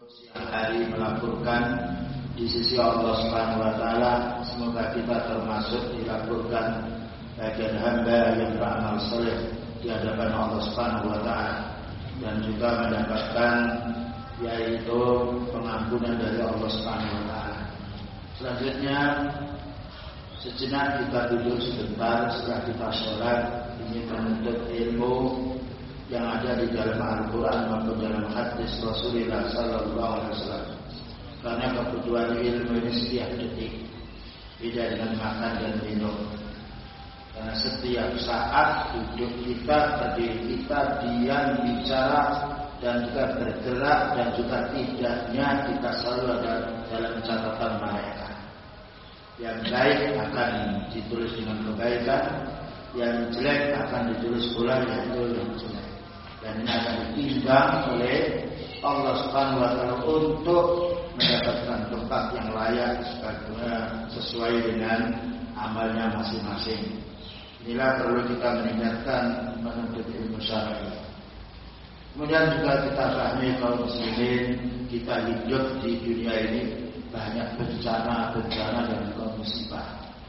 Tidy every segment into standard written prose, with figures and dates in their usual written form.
siang hari melaporkan di sisi Allah Subhanahu wa taala. Semoga kita termasuk dilaporkan bagian hamba yang beramal saleh di hadapan Allah Subhanahu wa taala dan juga mendapatkan yaitu pengampunan dari Allah Subhanahu wa taala. Selanjutnya sejenak kita duduk sebentar setelah kita sholat ingin menuntut ilmu yang ada di dalam Al-Quran maupun dalam hadis Rasulullah Sallallahu Alaihi Wasallam. Karena kebutuhan ilmu ini setiap detik, beda dengan makan dan minum. Karena setiap saat duduk kita, berdiri kita, diam, bicara, dan juga bergerak, dan juga tidaknya kita selalu ada dalam catatan mereka. Yang baik akan ditulis dengan kebaikan, yang jelek akan ditulis pula yaitu yang jelek. Dan ini akan ditimbang oleh Allah Subhanahu wa taala untuk mendapatkan tempat yang layak sesuai dengan amalnya masing-masing. Inilah perlu kita meningkatkan menuntut ilmu syar'i. Kemudian juga kita pahami kaum muslimin kita hidup di dunia ini banyak bencana dan kaum musibah.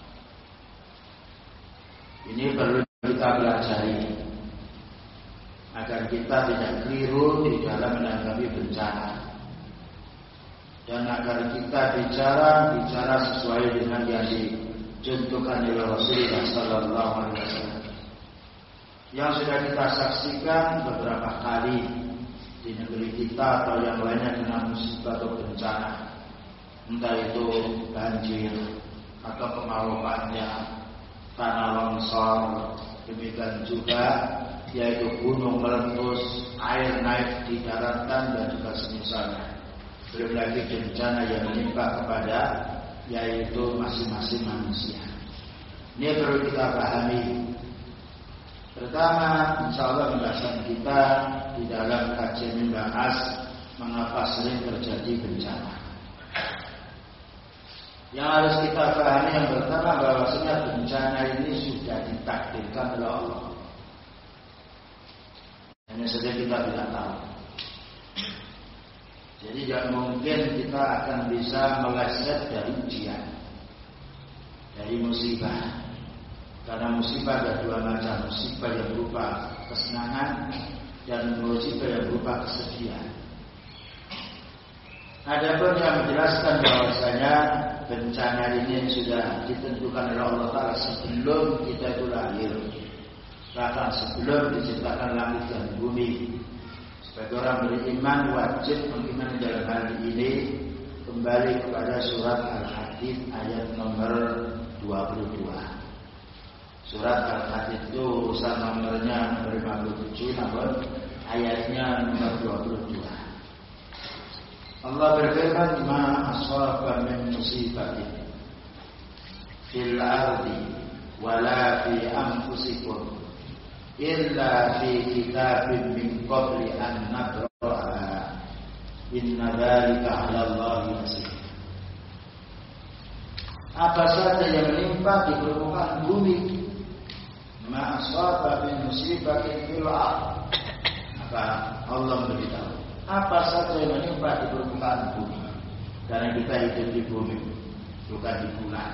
Ini perlu kita pelajari agar kita tidak keliru di dalam menanggapi bencana dan agar kita bicara sesuai dengan yang dicontohkan oleh Rasulullah Sallallahu Alaihi Wasallam yang sudah kita saksikan beberapa kali di negeri kita atau yang lainnya kena musibah atau bencana, entah itu banjir atau kemarau panjang, tanah longsor, demikian juga yaitu gunung meletus, air naik di daratan dan juga semisalnya. Belum lagi bencana yang menimpa kepada yaitu masing-masing manusia. Ini perlu kita pahami. Pertama, insya Allah pembahasan kita di dalam kajian membahas mengapa sering terjadi bencana. Yang harus kita pahami yang pertama bahwasanya bencana ini sudah ditakdirkan oleh Allah. Hanya saja kita tidak tahu. Jadi tidak mungkin kita akan bisa meleset dari ujian, dari musibah. Karena musibah ada dua macam, musibah yang berupa kesenangan dan musibah yang berupa kesedihan. Adapun yang menjelaskan bahwasanya bencana ini sudah ditentukan oleh Allah Taala sebelum kita itu lahir. Bahkan sebelum diciptakan langit dan bumi. Sebagai orang beriman wajib mengimani dalam hal ini kembali kepada surat Al-Hadid ayat nomor 22. Surat Al-Hadid itu urusan nomornya nomor 57 namun ayatnya nomor 22. Allah berfirman, "Ma asaba min musibatin fil ardi wala fi anfusikum illa fi kitabin min qabli an nabra'a inna dzalika 'ala Allahi yasir." Apa saja yang menimpa di permukaan bumi, ma asaba min musibatin fil ardh, maka Allah memberitahu apa saja yang menimpa di permukaan bumi, karena kita hidup di bumi bukan di bulan.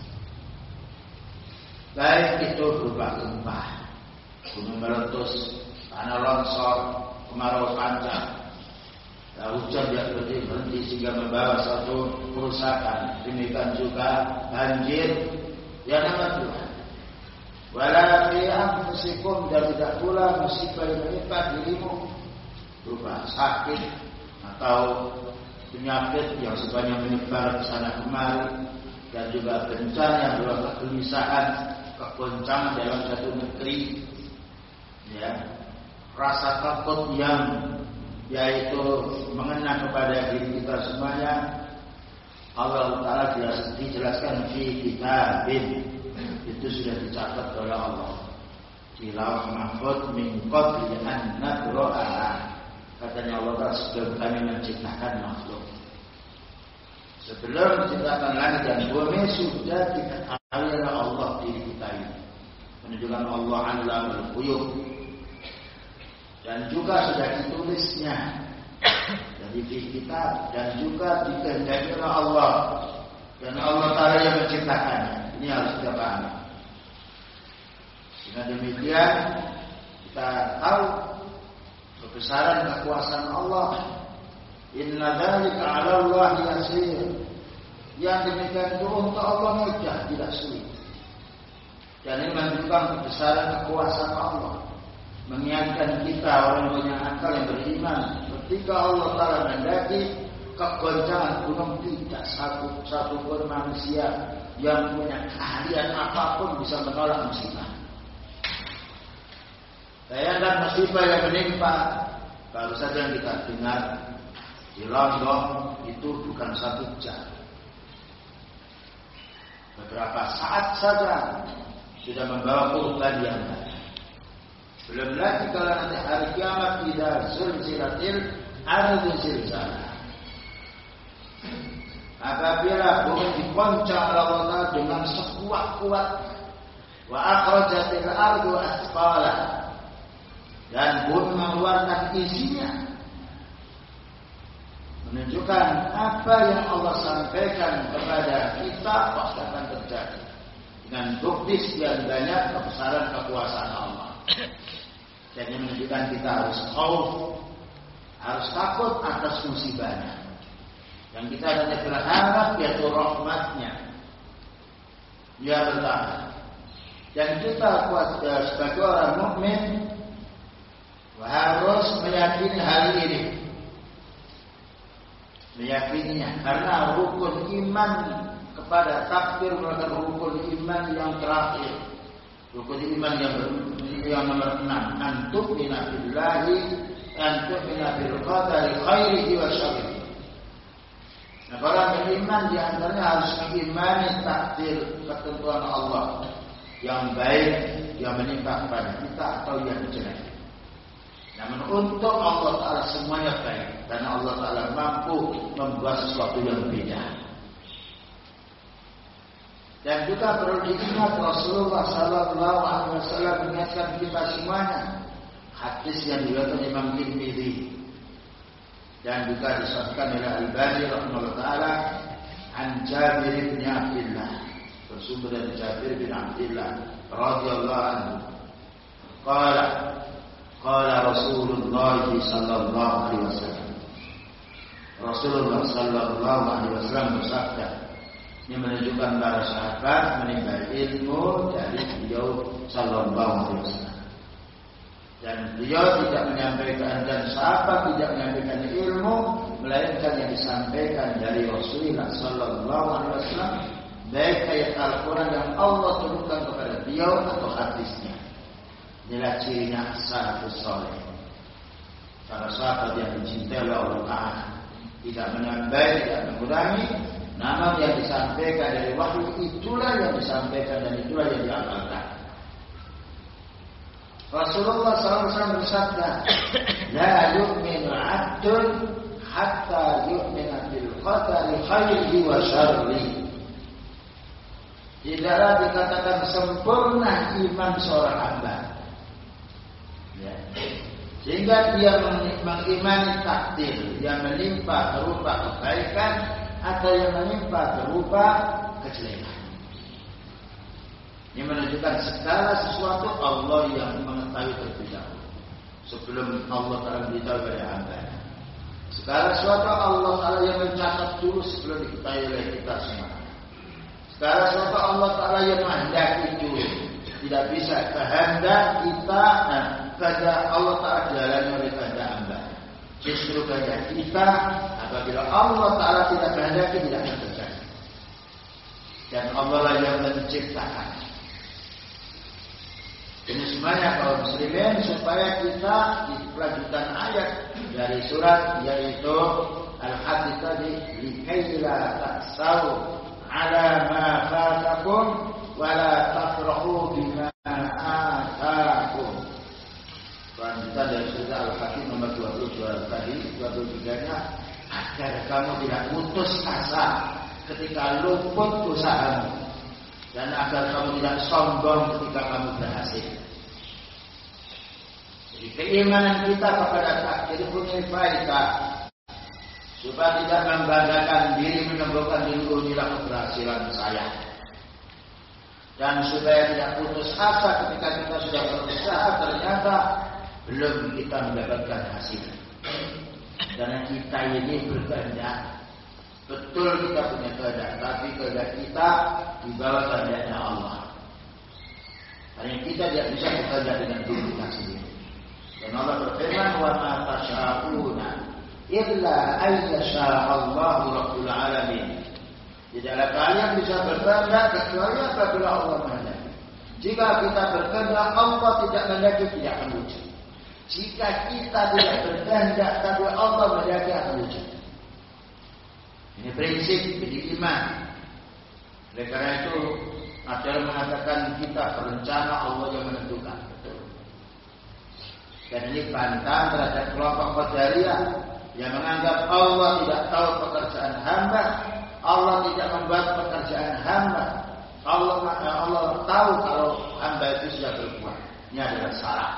Baik itu berupa gempa, gunung meletus, tanah longsor, kemarau panjang, hujan yang berhenti sehingga membawa satu kerusakan. Demikian juga banjir yang namanya Tuhan. Wala fi anfusikum, dan tidak pula musibah yang menimpa dirimu berupa sakit atau penyakit yang sebanyak menyebar ke sana kemari, dan juga bencana yang berupa kegelisahan, kegoncangan dalam satu negeri. Ya, rasa takut yang yaitu mengena kepada diri kita semuanya. Allah Taala dijelaskan fi kitabin, itu sudah dicatat oleh Allah di lauh mahfuz min qabli an nabra'a. Katanya Allah Taala sebelum kami menciptakan makhluk, sebelum menciptakan langit dan bumi sudah diketahui oleh Allah diri kita ini. Menunjukkan Allah Allamul Ghuyub. Dan juga sudah ditulisnya Jadi di kita dan juga dikehendaki oleh Allah. Dan Allah Ta'ala yang menciptakannya. Ini harus kita pahami. Dengan demikian kita tahu kebesaran kekuasaan Allah. Inna dzalika 'ala Allah yasir. Yang demikian itu untuk Allah mudah, tidak sulit. Dan ini menunjukkan kebesaran kekuasaan Allah. Mengingatkan kita orang punya akal yang beriman, ketika Allah Ta'ala menghendaki kegoncangan gunung, tidak satu pun manusia yang punya keahlian apapun bisa menolak musibah. Bayangkan musibah yang menimpa, baru saja yang kita dengar di Lombok itu bukan 1 jam, beberapa saat saja sudah membawa korban yang banyak. Belum lagi kalau nanti hari kiamat tidak zulzilatil ardu zilzalah. Apabila bumi digoncang oleh Allah dengan sekuat-kuat, wa akhrajatil ardu asqalah, dan bumi mengeluarkan isinya, menunjukkan apa yang Allah sampaikan kepada kita pasti akan terjadi dengan bukti sekian banyak kebesaran kekuasaan Allah. Dan ini menunjukkan kita harus khauf, harus takut atas musibahnya. Yang kita hanya berharap yaitu rahmatnya, dia bertahan. Dan kita sebagai orang mukmin harus meyakini hal ini, meyakininya, karena rukun iman kepada takdir merupakan rukun iman yang terakhir, rukun iman yang nomor 6. Antum minabillahi, antum minabil qadari khairihi wa syarrihi. Nah, para beriman diantaranya harus mengimani takdir ketentuan Allah yang baik yang menimpa kepada kita atau yang jelek. Namun untuk Allah Ta'ala semuanya baik, karena Allah Ta'ala mampu membuat sesuatu yang beda. Dan juga perlu diingat Rasulullah Sallallahu Alaihi Wasallam mengingatkan kita semuanya. Hadis yang diriwayatkan Imam Tirmidzi dan juga disahkan oleh Al-Albani rahimahullah taala, an Jabir bin Abdullah, bersumber dari Jabir bin Abdullah radhiyallahu anhu. Qala Rasulullah sallallahu alaihi wasallam. Rasulullah sallallahu alaihi wasallam bersabda. Ini menunjukkan para sahabat menimba ilmu dari beliau sallallahu alaihi wasallam. Dan beliau tidak menyampaikan, dan sahabat tidak menyampaikan ilmu melainkan yang disampaikan dari Rasulullah sallallahu alaihi wasallam, baik ayat Al-Quran yang Allah turunkan kepada beliau atau hadisnya. Inilah cirinya salafus saleh. Para sahabat yang dicintai oleh Allah Ta'ala, tidak menambah, tidak mengurangi, namun yang disampaikan dari wahyu itulah yang disampaikan dan itulah yang diamalkan. Rasulullah SAW bersabda, la yu'minu 'abdun hatta yu'mina bil qadari khairihi wa syarrihi. Tidaklah dikatakan sempurna iman seorang hamba, ya, sehingga dia mengimani takdir yang menimpa berupa kebaikan atau yang menimpa berupa kejelekan. Ini menunjukkan segala sesuatu Allah yang mengetahui terlebih dahulu sebelum Allah Ta'ala beritahu kepada hamba. Segala sesuatu Allah Ta'ala yang mencatat dulu sebelum diketahui oleh kita semua. Segala sesuatu Allah Ta'ala yang menghendaki dulu. Tidak bisa kehendak kita kehendak Allah Ta'ala dijalani oleh kehendak hamba. Justru kehendak kita apabila Allah Ta'ala tidak kehendaki tidak akan terjadi. Dan Allah lah yang menciptakan. Ini semuanya kaum muslimin supaya kita di kelanjutan ayat dari surat yaitu Al-Hadid tadi, likaila ta'sau ala ma fatakum wa la tafrahu bima atakum. Kelanjutan dari surat Al-Hadid nomor 22 tadi, 23-nya, agar kamu tidak putus asa ketika luput usahamu, dan agar kamu tidak sombong ketika kamu berhasil. Jadi keimanan kita kepada takdir punya faedah. supaya tidak membanggakan diri, menembokkan diri, inilah keberhasilan saya. Dan supaya tidak putus asa ketika kita sudah berusaha ternyata belum kita mendapatkan hasil. Karena kita ini berkehendak, betul kita punya kehendak, tapi kehendak kita di bawah kehendaknya Allah. Karena kita tidak bisa bekerja dengan diri kita sendiri. Dan Allah berfirman, wa ma tasyauna illa ayyasha Allahu rabbul alamin. Tidaklah kalian bisa berkehendak kecuali apabila Allah menghendaki. Jika kita berkehendak, Allah tidak menghendaki, tidak akan wujud. Jika kita tidak berkehendak tapi Allah menghendaki, akan wujud. Ini prinsip jadi iman. Oleh karena itu ada yang mengatakan kita berencana, Allah yang menentukan. Betul. Dan ini bantah terhadap kelompok Qadariyah yang menganggap Allah tidak tahu pekerjaan hamba, Allah tidak membuat pekerjaan hamba. Allah tahu kalau hamba itu sudah berbuat. Ini adalah salah.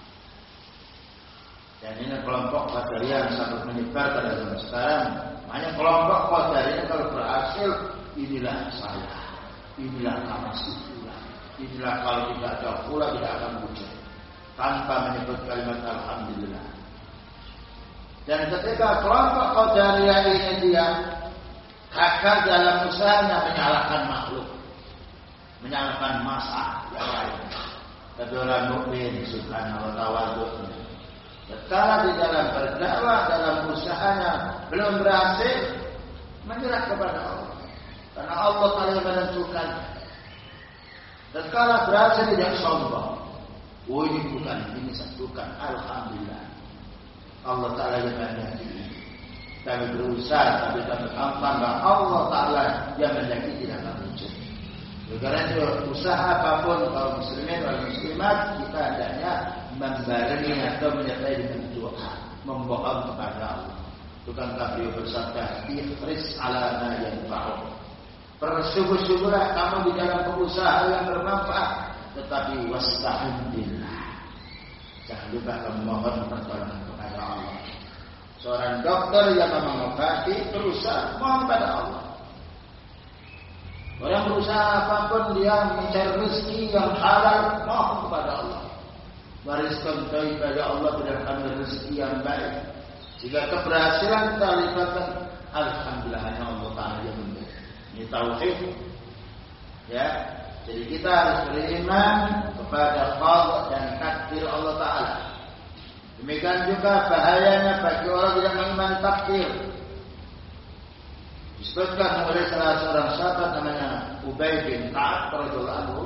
Dan ini kelompok Qadariyah yang sangat menyebar pada zaman sekarang. Hanya kelompok Qadariyah kalau berhasil, inilah saya, inilah nama situlah, inilah kalau tidak ada pula tidak akan wujud, tanpa menyebut kalimat alhamdulillah. Dan ketika kelompok Qadariyah ini dia gagal dalam usahanya, menyalahkan makhluk, menyalahkan masa yang lain. Tapi orang mukmin subhanahu wa ta'ala tatkala di dalam berdakwah, dalam usahanya belum berhasil, menyerah kepada Allah. Karena Allah Ta'ala yang menentukan. Tatkala berhasil tidak sombong. Oh ini bukan, ini bukan. Alhamdulillah. Allah Ta'ala yang menghendaki. Kami berusaha, tapi kami ampun. Allah Ta'ala yang menghendaki tidak akan wujud. Karena itu usaha apapun kaum muslimin dan muslimat, kita hendaknya membarengi atau menyertai dengan doa, memohon kepada Allah. Bukankah beliau bersabda, "Ihris ala ma yanfa'u." Bersungguh-sungguhlah kamu di dalam berusaha yang bermanfaat, tetapi wasta'in billah. Jangan lupa kamu mohon pertolongan kepada Allah. Seorang dokter yang mengobati berusaha mohon kepada Allah. Orang berusaha apapun dia mencari rezeki yang halal, mohon kepada Allah. Wariskan kepada Allah berdasarkan rezeki yang baik. Jika keberhasilan kita libatkan, alhamdulillah hanya Allah Ta'ala yang memberi. Ini tauhid. Ya, jadi kita harus beriman kepada qada dan takdir Allah Ta'ala. Demikian juga bahayanya bagi orang yang mengimani takdir. Disebutkan oleh salah seorang sahabat namanya Ubay bin Ka'ab radhiyallahu anhu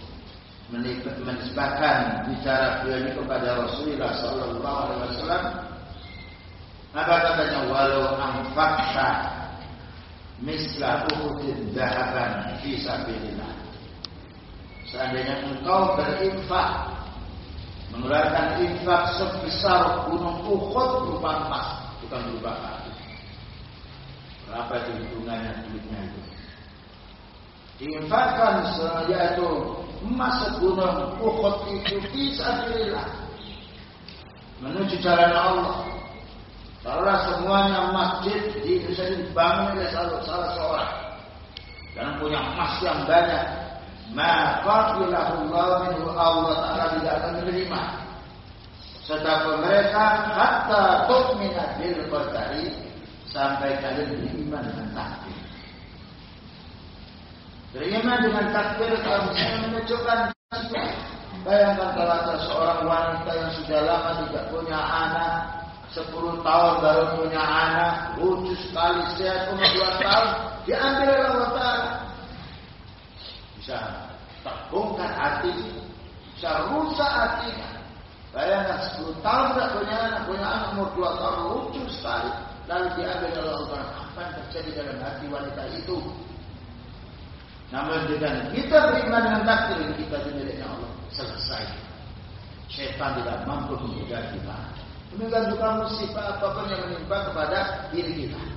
menisbahkan bicara beliau ini kepada Rasulullah sallallahu alaihi wasallam. Apa katanya? Walau anfaqta misla uhudin dhahaban fi sabilillah. Seandainya engkau berinfak, mengeluarkan infak sebesar gunung Uhud berupa emas, bukan berupa kayu. Berapa itu hitungannya duitnya itu? Diinfakkan yaitu emas segunung Uhud itu fisabilillah, menuju jalan Allah. Karena semuanya masjid di Indonesia dibangun oleh salah seorang dan punya emas yang banyak, maka bilahullah minhu, Allah Ta'ala tidak akan menerima sedangkan mereka hatta tu'mina bil qadari, sampai kalian beriman dengan takdir. Beriman dengan takdir kalau misalnya menunjukkan. Bayangkan kalau ada seorang wanita yang sudah lama tidak punya anak, 10 tahun baru punya anak, lucu sekali, sehat umur 2 tahun, diambil oleh Allah Ta'ala. Bisa terbongkar hati, bisa rusak hatinya. Bayangkan 10 tahun tidak punya anak umur 2 tahun, lucu sekali, lalu diambil oleh Allah Ta'ala. Apa yang terjadi dalam hati wanita itu? Namun dengan kita beriman dengan takdir, kita dimiliki Allah, selesai. Syaitan tidak mampu menggoda kita. Demikian juga musibah apapun yang menimpa kepada diri kita.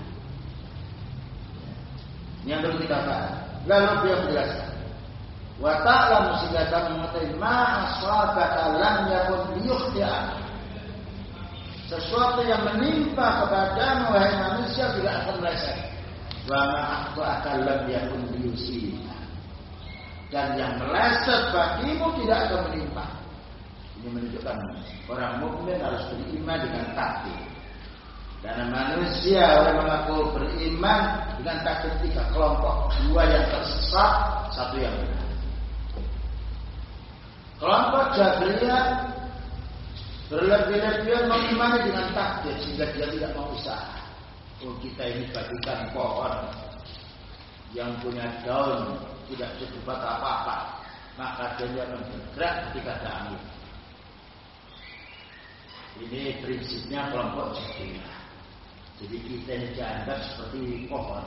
Ini yang perlu kita paham. Lalu dia menjelaskan, wa ta'lamu sehingga kamu mengetahui ma asabaka lam yakun liyukhti'aka. Sesuatu yang menimpa kepadamu wahai manusia tidak akan meleset. Wa ma akhta lam yakun liyusibah. Dan yang meleset bagimu tidak akan menimpa. Ini menunjukkan orang mukmin harus beriman dengan takdir. Dan manusia orang mengaku beriman dengan takdir tiga kelompok, dua yang tersesat, satu yang benar. Kelompok Jabriyah berlebih-lebihan mengimani dengan takdir sehingga dia tidak mau usaha. Oh, kita ini bagikan pohon yang punya daun tidak cukup apa-apa, maka dia akan bergerak ketika ada angin. Ini prinsipnya kelompok Jabriyah. Jadi kita ini dianggap seperti pohon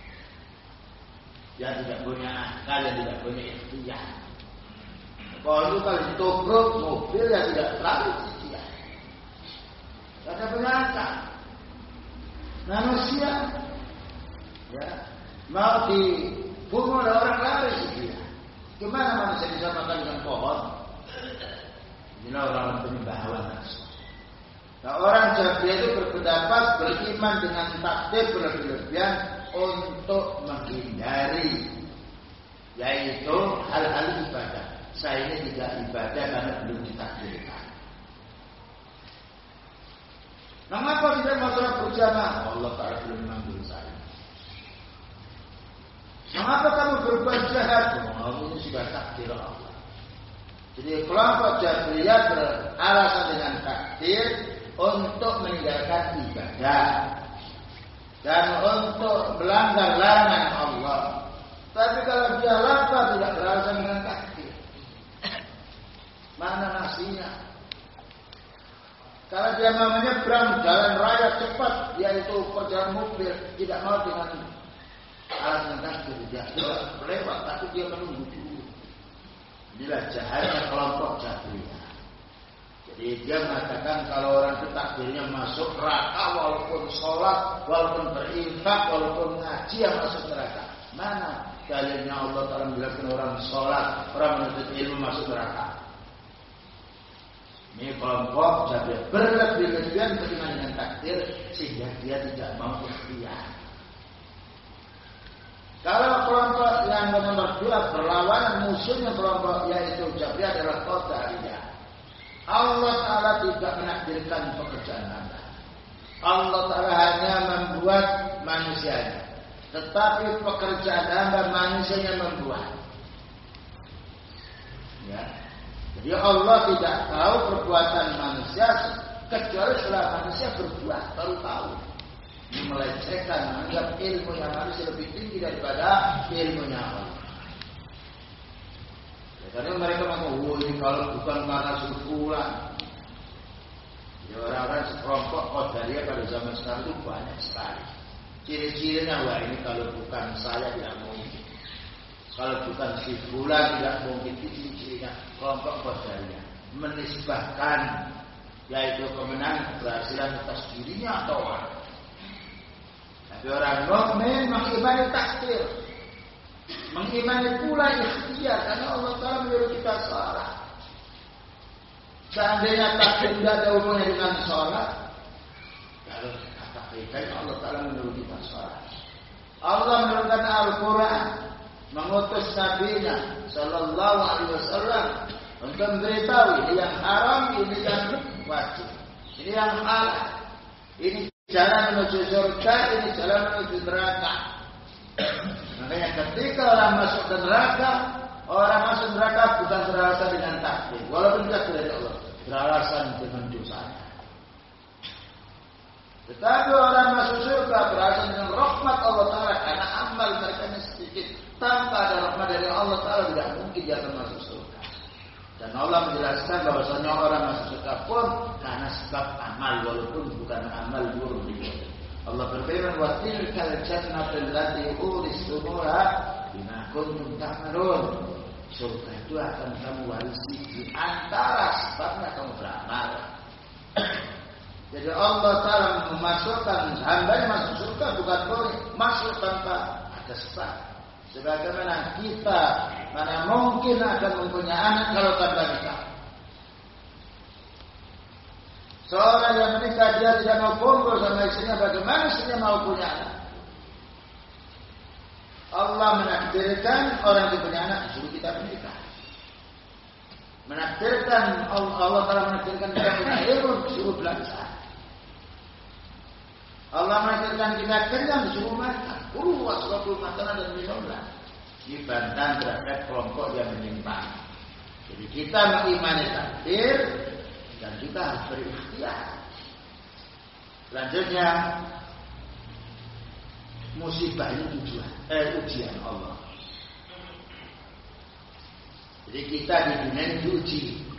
yang tidak punya akal, yang tidak punya ikhtiar. Pohon itu kalau ditobrok mobil yang tidak terlalu ikhtiar, tidak ada punya akal. Manusia ya, mau dibunuh oleh orang lain ikhtiar. Gimana manusia bisa makan dengan pohon? Inilah orang penyembah hawa nafsu. Nah, orang Jabriyah itu berpendapat beriman dengan takdir berlebihan untuk menghindari, yaitu hal-hal ibadah. Saya ini tidak ibadah karena belum ditakdirkan. Mengapa tidak mau sholat berjamaah? Allah Ta'ala belum memanggil saya. Mengapa kamu berbuat jahat? Oh, ini sudah takdir Allah. Jadi kelompok Jabriyah beralasan dengan takdir untuk meninggalkan ibadah dan untuk melanggar larangan Allah. Tapi kalau dia lapar tidak beralasan dengan takdir. Mana nasinya? Kalau dia mau menyeberang jalan raya cepat, yaitu perjalanan mobil, tidak mau dengan alasan takdir, dia lewat, tapi dia menunggu dulu. Inilah jahatnya kelompok Jabriyah. Jadi dia mengatakan kalau orang itu takdirnya masuk neraka walaupun sholat, walaupun berinfak, walaupun ngaji yang masuk neraka. Mana dalilnya Allah Ta'ala menjelaskan orang sholat, orang menuntut ilmu masuk neraka? Ini kelompok Jabriyah berlebih-lebihan beriman dengan takdir sehingga dia tidak mau ikhtiar. Kalau kelompok yang nomor dua berlawanan musuhnya kelompok yaitu Jabriyah adalah Qadariyah. Allah Ta'ala tidak menakdirkan pekerjaan Anda. Allah Ta'ala hanya membuat manusianya. Tetapi pekerjaan Anda manusianya membuat. Ya. Jadi Allah tidak tahu perbuatan manusia kecuali setelah manusia berbuat baru tahu. Ini melecehkan, menganggap ilmu yang manusia lebih tinggi daripada ilmunya Allah. Karena mereka mengaku, ini kalau bukan karena sukulan. Ya, orang-orang sekelompok Qadariyah pada zaman sekarang itu banyak sekali. Ciri-cirinya, wah ini kalau bukan saya tidak mungkin. Kalau bukan si fulan tidak mungkin. Ciri-cirinya kelompok Qadariyah menisbahkan yaitu kemenangan keberhasilan atas dirinya atau orang. Tapi orang mukmin mengimani takdir. Mengimani pula ikhtiar karena Allah Ta'ala menyuruh kita sholat. Seandainya takdir tidak ada hubungannya dengan sholat, kalau kata kita Allah Ta'ala menyuruh kita sholat. Allah menurunkan Al-Quran, mengutus Nabi-Nya Sallallahu Alaihi Wasallam untuk memberitahu ini yang haram, ini yang wajib, ini yang halal, ini jalan menuju surga, ini jalan menuju neraka. Makanya ketika orang masuk ke neraka, orang masuk neraka bukan beralasan dengan takdir, walaupun takdir dari Allah, beralasan dengan dosanya. Tetapi orang masuk surga beralasan dengan rahmat Allah Ta'ala karena amal mereka sedikit. Tanpa ada rahmat dari Allah Ta'ala tidak mungkin dia akan masuk surga. Dan Allah menjelaskan bahwasanya orang masuk surga pun karena sebab amal walaupun bukan amal buruk. Allah berfirman wa tilkal jannatu allati uristumuha bima kuntum ta'malun. Surga itu akan kamu warisi di antara sebabnya kamu beramal. Jadi Allah Ta'ala memasukkan hamba masuk surga bukan boleh masuk tanpa ada sebab. Sebagaimana kita mana mungkin akan mempunyai anak kalau tanpa nikah. Seorang yang menikah dia tidak mau kumpul sama istrinya, bagaimana istrinya mau punya anak? Allah menakdirkan orang yang punya anak disuruh kita menikah. Menakdirkan Allah telah menakdirkan kita punya ilmu disuruh belajar. Allah menakdirkan kita kenyang disuruh makan. Waswabul makanan dan minuman. Ini bantahan terhadap kelompok yang menyimpang. Jadi kita mengimani takdir dan kita harus berikhtiar. Selanjutnya musibah ini ujian Allah. Jadi kita di dunia ini diuji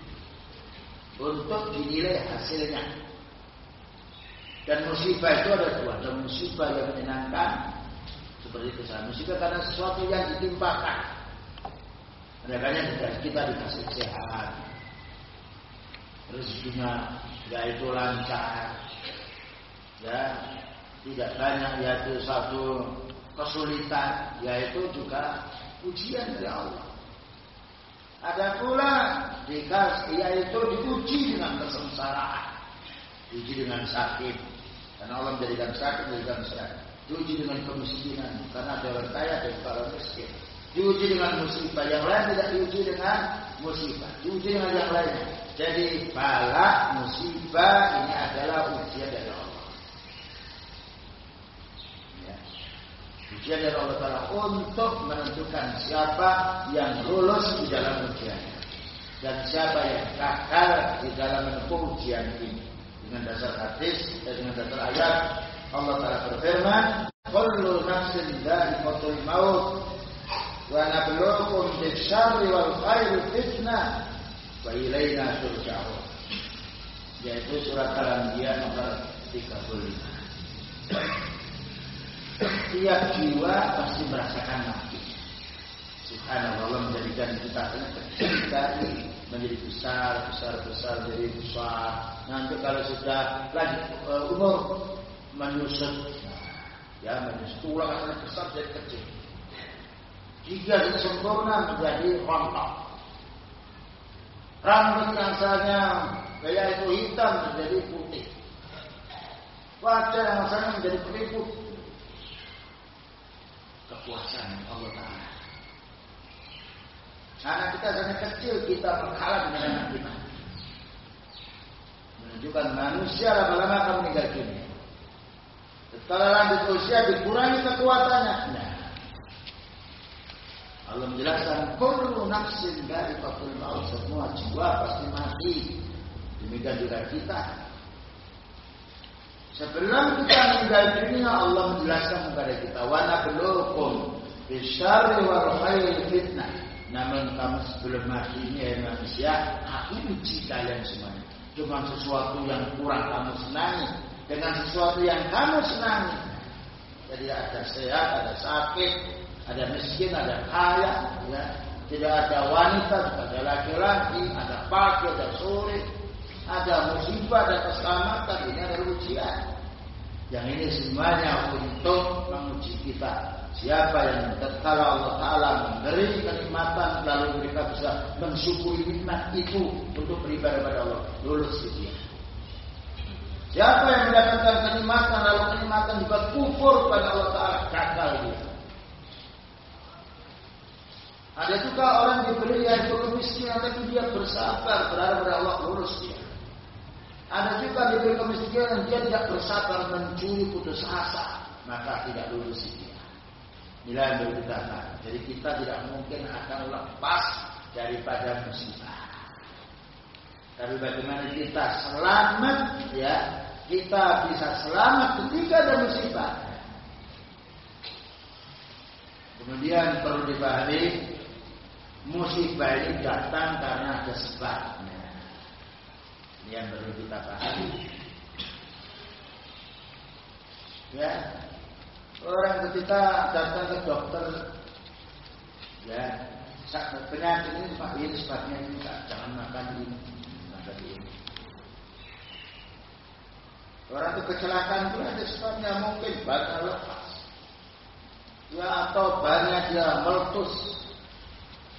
untuk dinilai hasilnya. Dan musibah itu ada dua, ada musibah yang menyenangkan seperti kesalahan. Musibah karena sesuatu yang ditimpakan. Makanya kita dikasih sehat, rezekinya yaitu lancar, ya tidak banyak yaitu satu kesulitan, yaitu juga ujian dari Allah. Ada pula yaitu diuji dengan kesengsaraan, diuji dengan sakit, karena Allah menjadikan sakit, menjadikan sehat. Diuji dengan kemiskinan, karena ada orang kaya dan orang miskin. Diuji dengan musibah, yang lain tidak diuji dengan musibah, diuji dengan yang lainnya. Jadi bala musibah ini adalah ujian dari Allah. Ya. Ujian dari Allah Ta'ala untuk menentukan siapa yang lulus di dalam ujian dan siapa yang gagal di dalam menempuh ujian ini. Dengan dasar hadis dan dengan dasar ayat Allah Ta'ala berfirman, kullu nafsin dha'iqatul maut wa nabluukum bisyarri wal khairi fitnah wa ilaina turja'un. Yaitu surat Al-Anbiya nomor 35. Tiap jiwa pasti merasakan mati. Subhanallah, Allah menjadikan kita kecil dari menjadi besar jadi besar. Nanti kalau sudah lagi umur menyusut, ya menyusut tulang akan besar jadi kecil. Jika sempurna menjadi rontok. Rambut yang asalnya gaya itu hitam menjadi putih. Wajah yang asalnya menjadi keriput. Kekuasaan Allah Ta'ala. Karena kita sangat kecil, kita berkalah dengan anak kita. Menunjukkan manusia lama-lama akan meninggal dunia. Setelah lanjut usia dikurangi kekuatannya. Nah, Allah menjelaskan kullu nafsin dha'iqatul maut, semua jiwa pasti mati. Demikian juga kita. Sebelum kita meninggal dunia, Allah menjelaskan kepada kita, wa nabluukum bisyarri wal khairi fitnah. Namun kamu sebelum mati ini manusia, aku uji kalian semuanya. Cuma sesuatu yang kurang kamu senangi dengan sesuatu yang kamu senangi. Jadi ada sehat, ada sakit, ada miskin, ada kaya, ya. Tidak ada wanita, ada laki-laki, ada pagi, ada sore, ada musibah, ada keselamatan. Ini adalah ujian. Yang ini semuanya untuk menguji kita. Siapa yang tatkala Allah Ta'ala memberi kenikmatan, lalu mereka bisa mensyukuri nikmat itu untuk beribadah kepada Allah, lulus dia. Siapa yang mendapatkan kenikmatan, lalu kenikmatan juga kufur pada Allah Ta'ala, gagal dia. Ada juga orang diberi yaitu kemiskinan, tapi dia bersabar berharap pada Allah, lulus dia. Ada juga diberi kemiskinan, dia tidak bersabar mencuri, putus asa, maka tidak lulus dia. Inilah yang berkata. Jadi kita tidak mungkin akan lepas daripada musibah. Tapi bagaimana kita selamat, ya, kita bisa selamat ketika ada musibah. Kemudian perlu dipahami, musibah ini datang karena ada sebabnya. Ini yang perlu kita pahami. Ya. Orang ketika datang ke dokter, ya, penyakit ini Pak, ini sebabnya ini, jangan makan ini, makan ini. Orang itu kecelakaan itu ada sebabnya, mungkin bannya lepas, ya, atau bannya dia meletus,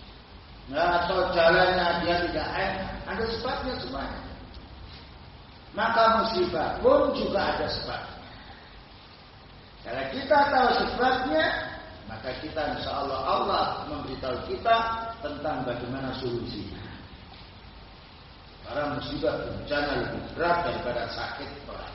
ya, atau jalannya dia tidak enak, ada sebabnya semuanya. Maka musibah pun juga ada sebab. Kalau kita tahu sebabnya, maka kita insya Allah memberitahu kita tentang bagaimana solusinya. Karena musibah bencana lebih berat daripada sakit orang.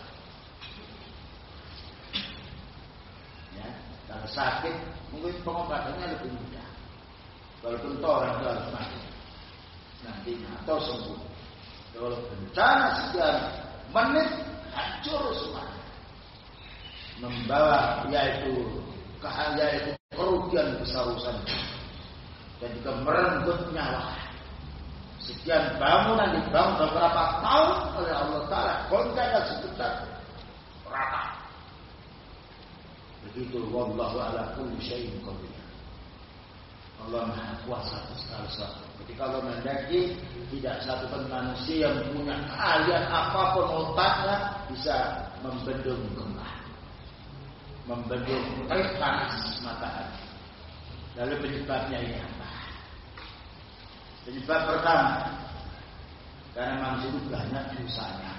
Ya, kalau sakit mungkin pengobatannya lebih mudah. Walaupun orang itu harus mati nantinya atau sembuh. Kalau bencana sekian menit hancur semuanya, membawa yaitu kerugian besar-besaran dan juga merenggut nyawa. Sekian bangunan dibangun beberapa tahun oleh Allah Ta'ala, goncangan sebentar rata. Begitu, wallahu ala kulli syai'in qadir. Allah Maha Kuasa atas segala sesuatu. Ketika Allah mendaki, tidak satu pun manusia yang punya keahlian apapun otaknya bisa membendung gempa, membendung terik panas matahari. Lalu penyebabnya ini apa? Penyebab pertama, karena manusia itu banyak dosanya.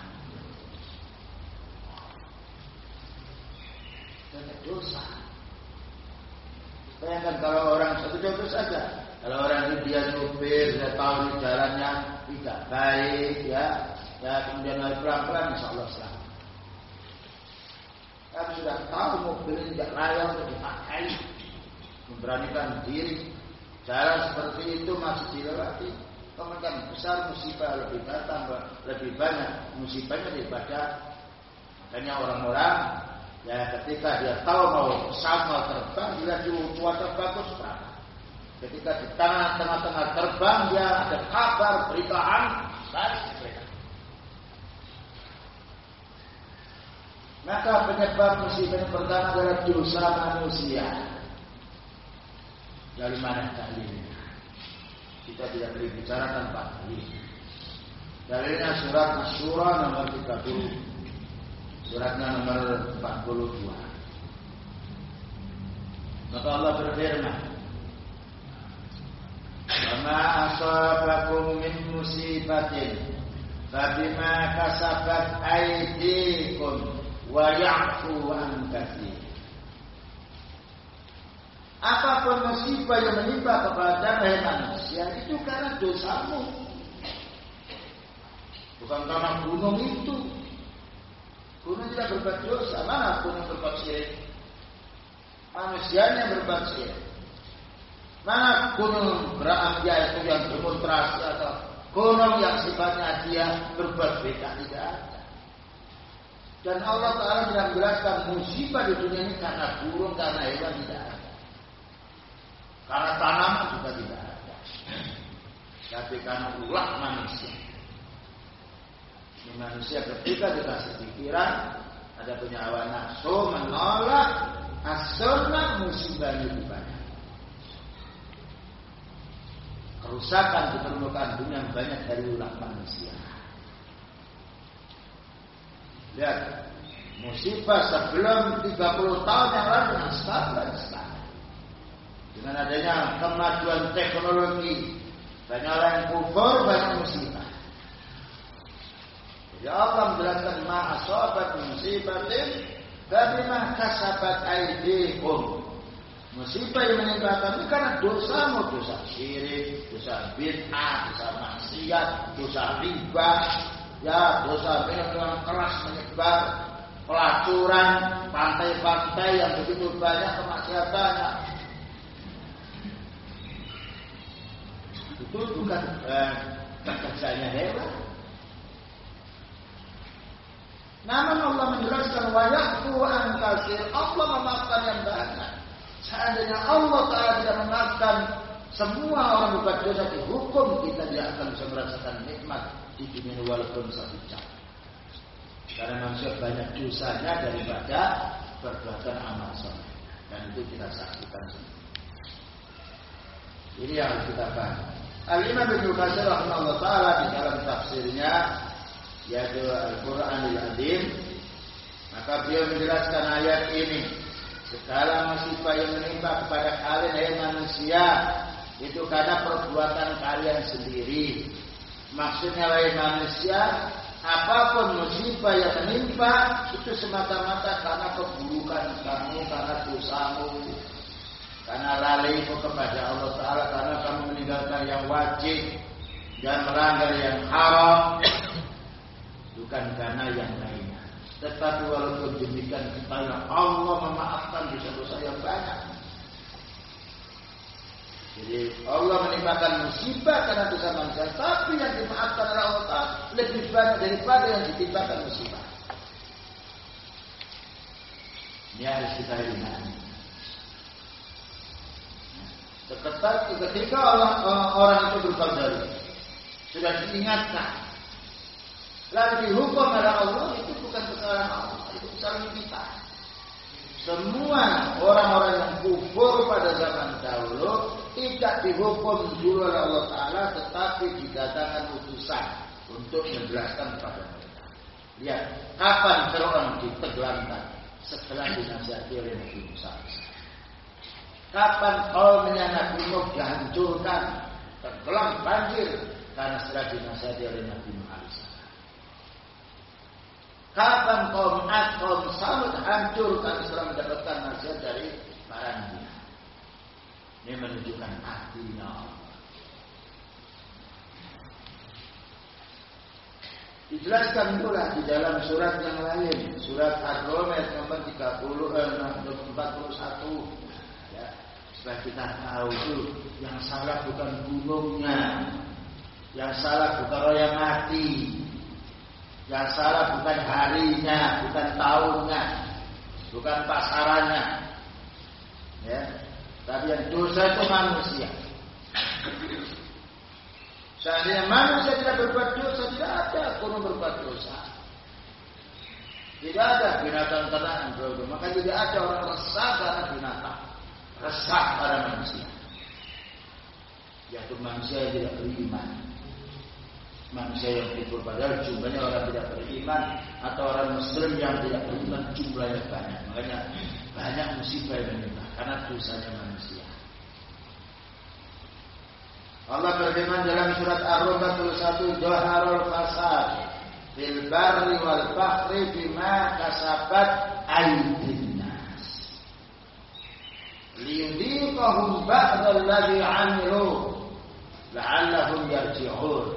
Banyak dosa. Bayangkan kalau orang satu contoh saja, kalau orang itu dia supir, dia tahu di jalannya tidak baik, ya kemudian lari pelan-pelan, insya Allah selamat. Tapi sudah tahu mobil ini tidak layak untuk dipakai, memberanikan diri, jalan seperti itu masih dilewati, kemungkinan besar musibah lebih datang, lebih banyak musibahnya daripada. Makanya orang-orang ya ketika dia tahu mau pesawat mau terbang, bila cuaca bagus berangkat. Ketika di tengah-tengah terbang dia ada kabar beritaan dari mereka. Maka penyebab musibah yang pertama adalah dosa manusia. Dari mana dalilnya? Kita tidak berbicara tanpa dalil. Dalilnya surat Asy-Syura nomor 30. Suratnya nomor 42. Maka Allah berfirman, "Wa asabakum min musibatin fabima kasabat aydikum wa ya'fu an katsir." Apapun musibah yang menimpa kepada manusia itu karena dosamu, bukan karena gunung itu. Gunung tidak berbuat dosa. Mana gunung berbuat syirik? Manusianya berbuat syirik. Mana gunung berapi itu yang demonstrasi atau gunung yang sifatnya dia berbuat beda? Tidak ada. Dan Allah Ta'ala tidak menjelaskan musibah di dunia ini karena burung, karena hewan, tidak ada. Karena tanaman juga tidak ada. Tapi karena ulah manusia. Ini manusia ketika dikasih pikiran, ada punya hawa nafsu, menolak as-sunnah, musibah lebih banyak. Kerusakan di permukaan dunia banyak dari ulah manusia. Lihat, musibah sebelum 30 tahun yang lalu dengan sekarang. Dengan adanya kemajuan teknologi, banyak orang yang kufur, banyak musibah. Ya Allah menjelaskan ma asabat musibatin bima kasabat aydikum. Musibah yang menimpa kami karena dosamu, dosa syirik, dosa bid'ah, dosa maksiat, dosa riba, ya dosa minuman keras menyebar, pelacuran, pantai-pantai yang begitu banyak kemaksiatannya. Itu bukan kerjanya hewan. Namun Allah menjelaskan wayaktu an kasir, Allah memaafkan yang banyak. Seandainya Allah Ta'ala tidak memaafkan semua orang berbuat dosa, dihukum kita tidak akan bisa merasakan nikmat di dunia walaupun satu jam. Karena manusia banyak dosanya daripada perbuatan amal soleh, dan itu kita saksikan sendiri. Ini yang harus kita paham. Al-Imam Ibnu Katsir rahimahullah Ta'ala di dalam tafsirnya yaitu Al-Quranul Azim, maka beliau menjelaskan ayat ini, segala musibah yang menimpa kepada kalian hai manusia itu karena perbuatan kalian sendiri. Maksudnya wahai manusia, apapun musibah yang menimpa itu semata-mata karena keburukan kamu, karena dosamu, karena lalaimu kepada Allah Ta'ala, karena kamu meninggalkan yang wajib dan melanggar yang haram, bukan karena yang lainnya. Tetapi walaupun demikian kita Allah memaafkan dosa-dosa yang banyak. Jadi Allah menimpakan musibah karena dosa manusia, tapi yang dimaafkan oleh Allah Ta'ala lebih banyak daripada yang ditimpakan musibah. Ini harus kita ingat. Ketika orang itu berbuat zalim, sudah diingatkan, lalu dihukum oleh Allah, itu bukan kesalahan Allah, itu kesalahan kita. Semua orang-orang yang kufur pada zaman dahulu tidak dihukum dulu oleh Allah Ta'ala, tetapi didatangkan utusan untuk menjelaskan kepada mereka. Lihat, kapan Fir'aun ditenggelamkan? Setelah dinasihati oleh Nabi Musa. Kapan kaumnya Nabi Nuh dihancurkan, tenggelam banjir karena setelah dinasihati oleh Nabi Musa. Kapan kaum Ad, kaum Samud hancur karena setelah mendapatkan nasihat dari para nabi. Ini menunjukkan adilnya Allah. Dijelaskan pula di dalam surat yang lain, surat Ar-Rum ayat nomor 41. Ya, supaya kita tahu itu yang salah bukan gunungnya, yang salah bukan orang yang mati. Yang salah bukan harinya, bukan tahunnya, bukan pasarannya, ya. Tapi yang dosa itu manusia. Seandainya manusia tidak berbuat dosa, tidak ada gunung berbuat dosa. Tidak ada binatang ternak yang berdosa. Maka tidak ada orang resah karena binatang, resah pada manusia. Yaitu manusia yang tidak beriman. Manusia yang kufur, padahal jumlahnya orang tidak beriman atau orang muslim yang tidak beriman jumlahnya banyak. Makanya banyak musibah yang menimpa karena dosanya manusia. Allah berfirman dalam surat Ar-Rum 41, "Dhaharul fasad fil barri wal bahri bima kasabat aydin nas. Liyudhiqahum ba'dal ladzi 'amilu la'allahum yarji'un."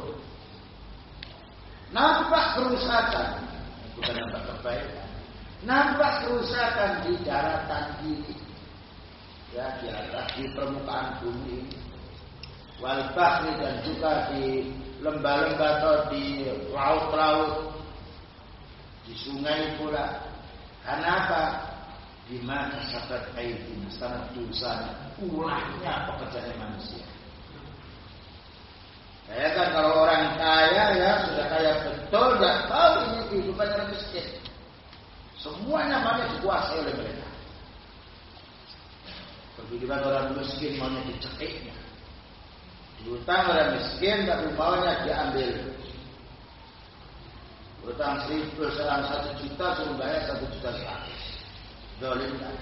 Nampak kerusakan, bukan nampak kebaikan. Nampak kerusakan di daratan ini, ya, di atas, di permukaan bumi ini, wal bahri, dan juga di lembah-lembah atau di laut-laut, di sungai pula. Karena apa? Bima kasabat aydin, karena dosanya, ulahnya pekerjaan manusia. Saya kan kalau orang kaya, ya sudah kaya betul, tidak tahu ini kehidupan orang miskin. Semuanya maunya dikuasai oleh mereka. Kehidupan orang miskin maunya dicekiknya. Diutang orang miskin, tapi maunya diambil. Utang 1 juta, suruh bayar 1,1 juta. Dolim kan?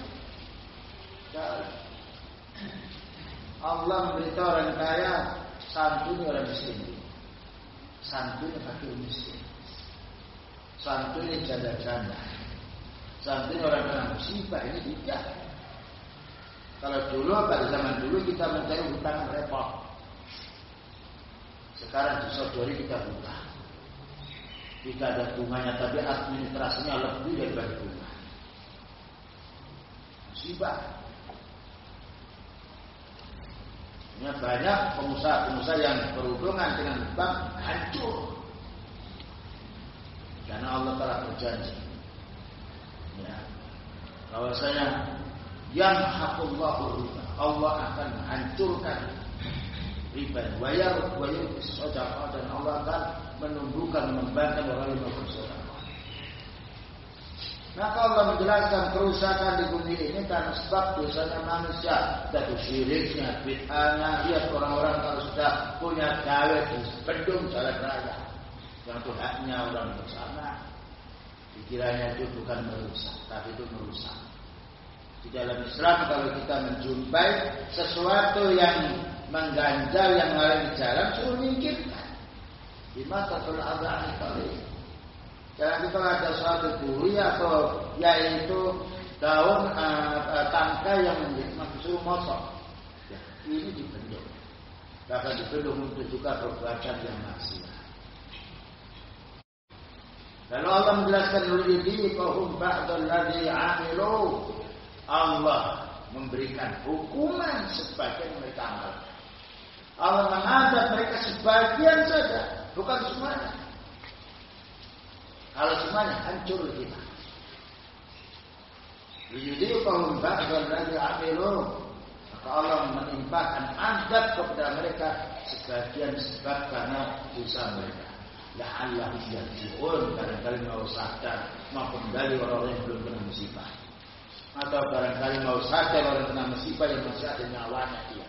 Allah memberitahu orang kaya, santuni orang miskin, santuni fakir miskin, santuni janda-janda, santuni orang kena musibah. Ini tidak. Kalau dulu, pada zaman dulu kita mencari hutang repot. Sekarang disodori kita hutang. Tidak ada bunganya, tapi administrasinya lebih daripada bunga. Musibah. Banyak pengusaha-pengusaha yang berhubungan dengan bank hancur karena Allah telah berjanji, ya, bahwasanya yang haqqullahu riba, Allah akan menghancurkan riba, wayar sedekah, dan Allah akan menumbuhkan, mengembangkan orang yang bersedekah. Maka Allah menjelaskan kerusakan di bumi ini karena sebab dosanya manusia, dari syiriknya, bid'ahnya. Lihat orang-orang kalau sudah punya gawe di bendung jalan raya, yang itu haknya orang bersama, pikirannya itu bukan merusak, tapi itu merusak. Di dalam Islam kalau kita menjumpai sesuatu yang mengganjal, yang menghalangi jalan, suruh minggirkan. Di mata kalau ada kali Jangan kita ada suatu duri atau yaitu daun tangkai yang disuruh mosok. Ya, ini dibendung. Bahkan dibendung untuk juga perbuatan yang maksiat. Lalu Allah menjelaskan yuridu kahum ba'dal ladzi 'amilu. Allah memberikan hukuman sebagian mereka amalkan. Allah mengadab mereka sebagian saja, bukan semuanya. Kalau semuanya hancur kita. Yuridu kahum ba'dal ladzi 'amilu. Maka Allah menimpakan adab kepada mereka sebagian sebab karena dosa mereka. La'allahum yarji'un, barangkali mau sadar, mau kembali orang-orang yang belum kena musibah, atau barangkali mau sadar orang kena musibah yang masih ada nyawanya dia.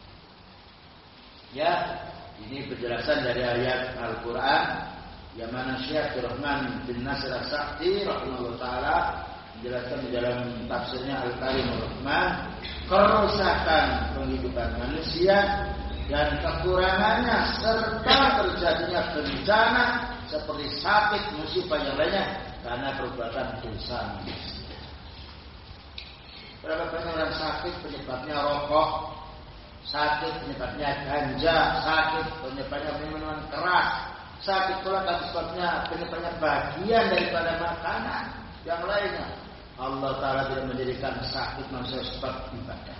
Ya, ini penjelasan dari ayat Al-Quran yang mana Syekh Abdurrahman bin Nasir As-Sa'di rahimahullah ta'ala menjelaskan di dalam tafsirnya Al-Karimur Rahman, kerusakan penghidupan manusia dan kekurangannya serta terjadinya bencana seperti sakit, musibah yang lainnya karena perbuatan dosa manusia. Berapa banyak orang sakit penyebabnya rokok, sakit penyebabnya ganja, sakit penyebabnya minuman keras, sakit pula sebabnya penyebabnya bagian daripada makanan yang lainnya. Allah Ta'ala tidak menjadikan sakit manusia sebab ibadah.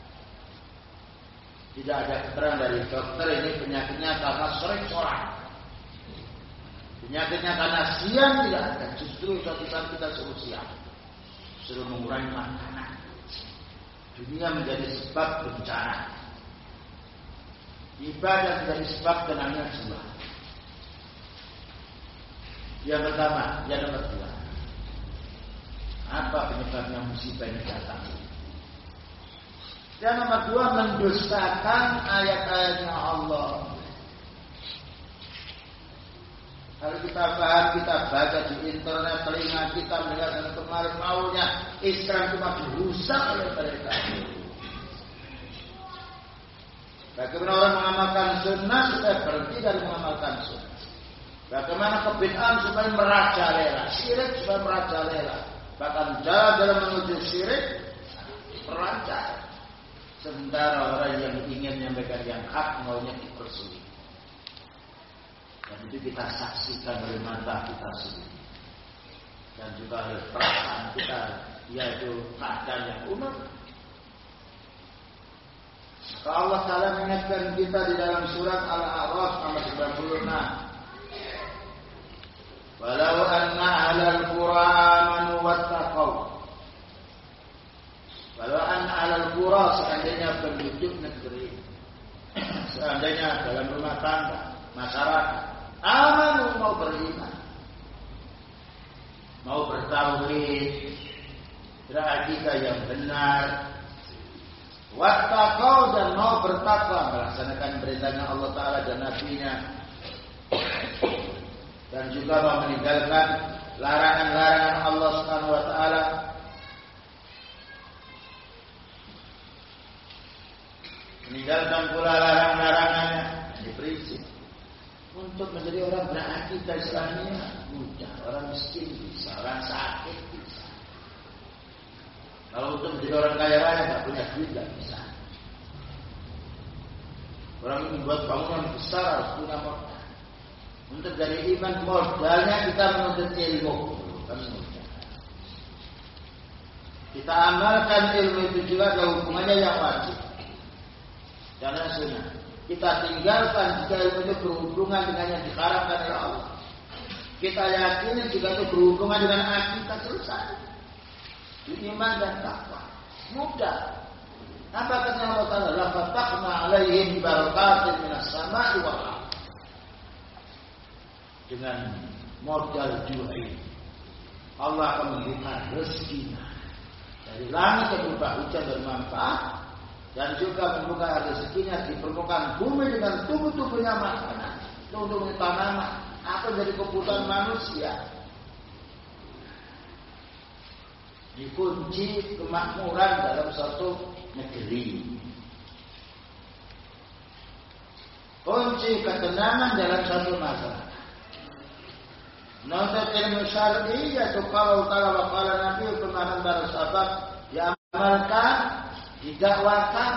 Tidak ada keterangan dari dokter ini penyakitnya karena sering sholat, penyakitnya karena siang, tidak ada. Justru suatu saat kita suruh siang, suruh mengurangi makanan. Dunia menjadi sebab bencana, ibadah menjadi sebab tenangnya jiwa. Yang pertama, yang nomor dua, apa penyebabnya musibah ini datang? Dan nomor dua, mendustakan ayat-ayatnya Allah. Kalau kita paham, kita baca di internet, telinga kita mendengar dan kemarin maunya Islam cuma dirusak oleh mereka. Bagaimana orang mengamalkan sunnah supaya berhenti dari mengamalkan sunnah. Bagaimana kebid'ahan supaya merajalela, syirik supaya merajalela. Bahkan jalan dalam menuju syirik perlancar. Sementara orang yang ingin menyampaikan yang hak maunya dipersulit. Dan itu kita saksikan oleh mata kita sendiri. Dan juga oleh perasaan kita, yaitu keadaan yang umum. Maka Allah Ta'ala mengingatkan kita di dalam surat Al-A'raf ayat 96. Walau anna ahlal qura amanu wattaqau. Walau anna ahlal qura, seandainya penduduk negeri, seandainya dalam rumah tangga, masyarakat, amanu, mau beriman, mau bertauhid, berakhidah yang benar, wattaqau, dan mau bertakwa, melaksanakan perintahnya Allah Ta'ala dan Nabi-Nya, dan juga mau meninggalkan larangan-larangan Allah Subhanahu wa Ta'ala, meninggalkan pula larangan-larangannya, diprinsip. Untuk menjadi orang berakidah Islamnya mudah, orang miskin bisa, orang sakit bisa. Kalau untuk menjadi orang kaya raya nggak punya duit nggak bisa. Orang ini buat bangunan besar harus punya modal. Untuk dari iman modalnya kita menuntut ilmu, kan mudah. Kita amalkan ilmu itu juga ada hukumannya yang wajib. Jangan sunnah. Kita tinggalkan jika ilmu itu berhubungan dengan yang diharapkan oleh Allah. Kita yakini jika itu berhubungan dengan akidah, selesai. Iman dan takwa mudah. Apa kata Allah Ta'ala? La fatahna alaihim barakatin minas sama'i wal ardh. Dengan modal ju'i, Allah akan membuka rezekinya dari langit yang berupa hujan bermanfaat, dan juga membuka rezekinya di permukaan bumi dengan tumbuh-tumbuhnya makanan, tumbuh-tumbuhnya tanaman, atau dari kebutuhan manusia. Ini kunci kemakmuran dalam suatu negeri, kunci ketenangan dalam suatu masyarakat. Menuntut ilmu syar'i yaitu kalau wa qala Nabi pemahaman para sahabat diamalkan, didakwakan.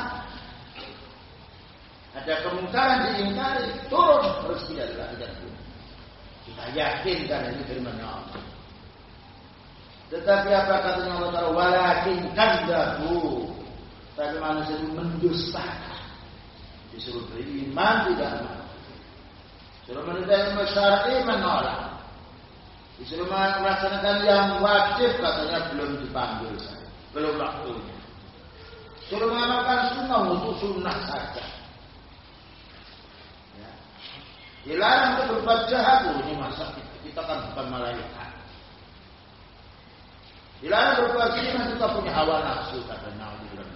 Ada kemungkaran diingkari, turun harus tidak dilakukan. Kita yakinkan ini firman Allah. Tetapi apa katanya Allah Ta'ala? Walakin kadzabu. Tapi manusia itu mendustakan. Disuruh beriman tidak mau. Disuruh menuntut ilmu syar'i menolak. Disuruh melaksanakan yang wajib katanya belum dipanggil saya, belum waktunya. Disuruh mengamalkan sunnah untuk sunnah saja. Ya. Dilarang untuk berbuat jahat, ini masa kita kan bukan malaikat. Dilarang berbuat zina, kita punya hawa nafsu katanya.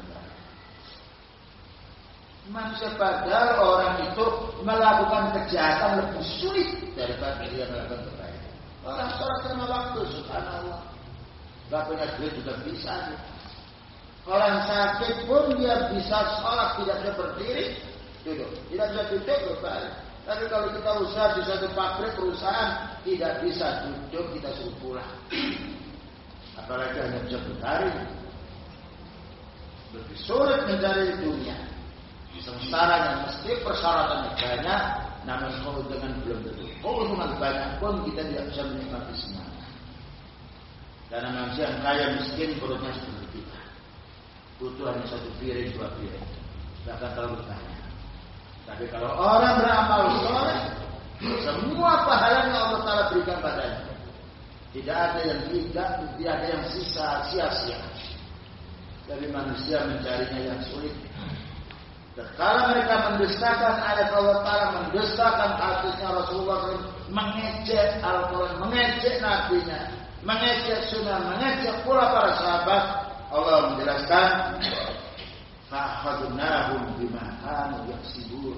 Manusia padahal orang itu melakukan kejahatan lebih sulit daripada dia melakukan kebaikan. Orang sholat lima waktu, subhanallah. Gak punya duit juga bisa. Orang sakit pun dia bisa sholat, tidak bisa berdiri, duduk. Tidak bisa duduk, berbalik. Tapi kalau kita usaha di satu pabrik perusahaan, tidak bisa duduk, kita suruh pulang. Apalagi hanya bisa berbaring. Lebih sulit mencari dunia. Sementara yang mesti persyaratannya banyak, namun keuntungan belum tentu. Keuntungan banyak pun kita tidak bisa menikmati semuanya. Karena manusia yang kaya miskin perutnya seperti kita. Butuh hanya satu piring, dua piring, bahkan terlalu banyak. Tapi kalau orang beramal soleh, semua pahalanya Allah Ta'ala berikan padanya. Tidak ada yang tidak ada yang sisa sia-sia. Tapi manusia mencarinya yang sulit. Kalau mereka mendustakan ayat Allah Ta'ala, mendustakan hadisnya Rasulullah SAW, mengejek Al-Quran, mengejek Nabi-Nya, mengejek sunnah, mengejek pula para sahabat, Allah menjelaskan, فَأَخَذْنَاهُمْ بِمَا كَانُوا يَكْسِبُونَ.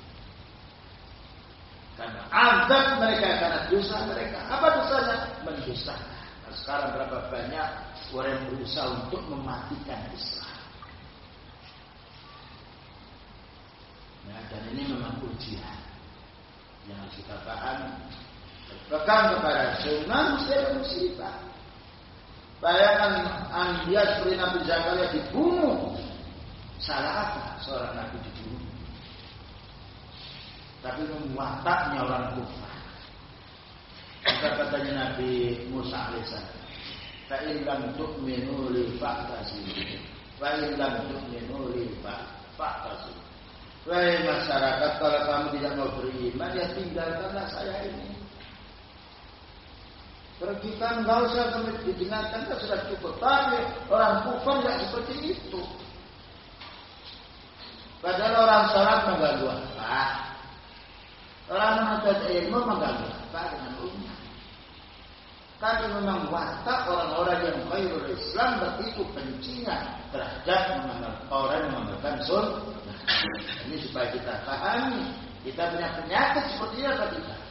Karena azab mereka, karena dosa mereka. Apa dosanya? Mendustakan. Nah, sekarang berapa banyak orang yang berusaha untuk mematikan Islam. Ya, dan ini memang ujian yang harus kita pahami. Berpegang kepada sunnah mesti ada musibah. Bayangkan Anbiya seperti Nabi Zakaria dibunuh. Salah apa seorang Nabi dibunuh? Tapi mewataknya orang kufar. Maka katanya Nabi Musa alaihissalam, fa in lam tu'minu li fa'tasimu, fa in lam tu'minu li fa'tasimu. Wahai masyarakat, kalau kamu tidak mau beriman, ya tinggalkanlah saya ini. Pergikan, nggak usah kami didengarkan, kan sudah cukup. Tapi orang kufar tidak seperti itu. Padahal orang sholat mengganggu apa? Orang menuntut ilmu mengganggu apa dengan umat? Tapi memang watak orang-orang yang khairul Islam begitu bencinya terhadap orang yang mengamalkan sunnah. Ini supaya kita pahami, kita punya penyakit seperti apa tidak?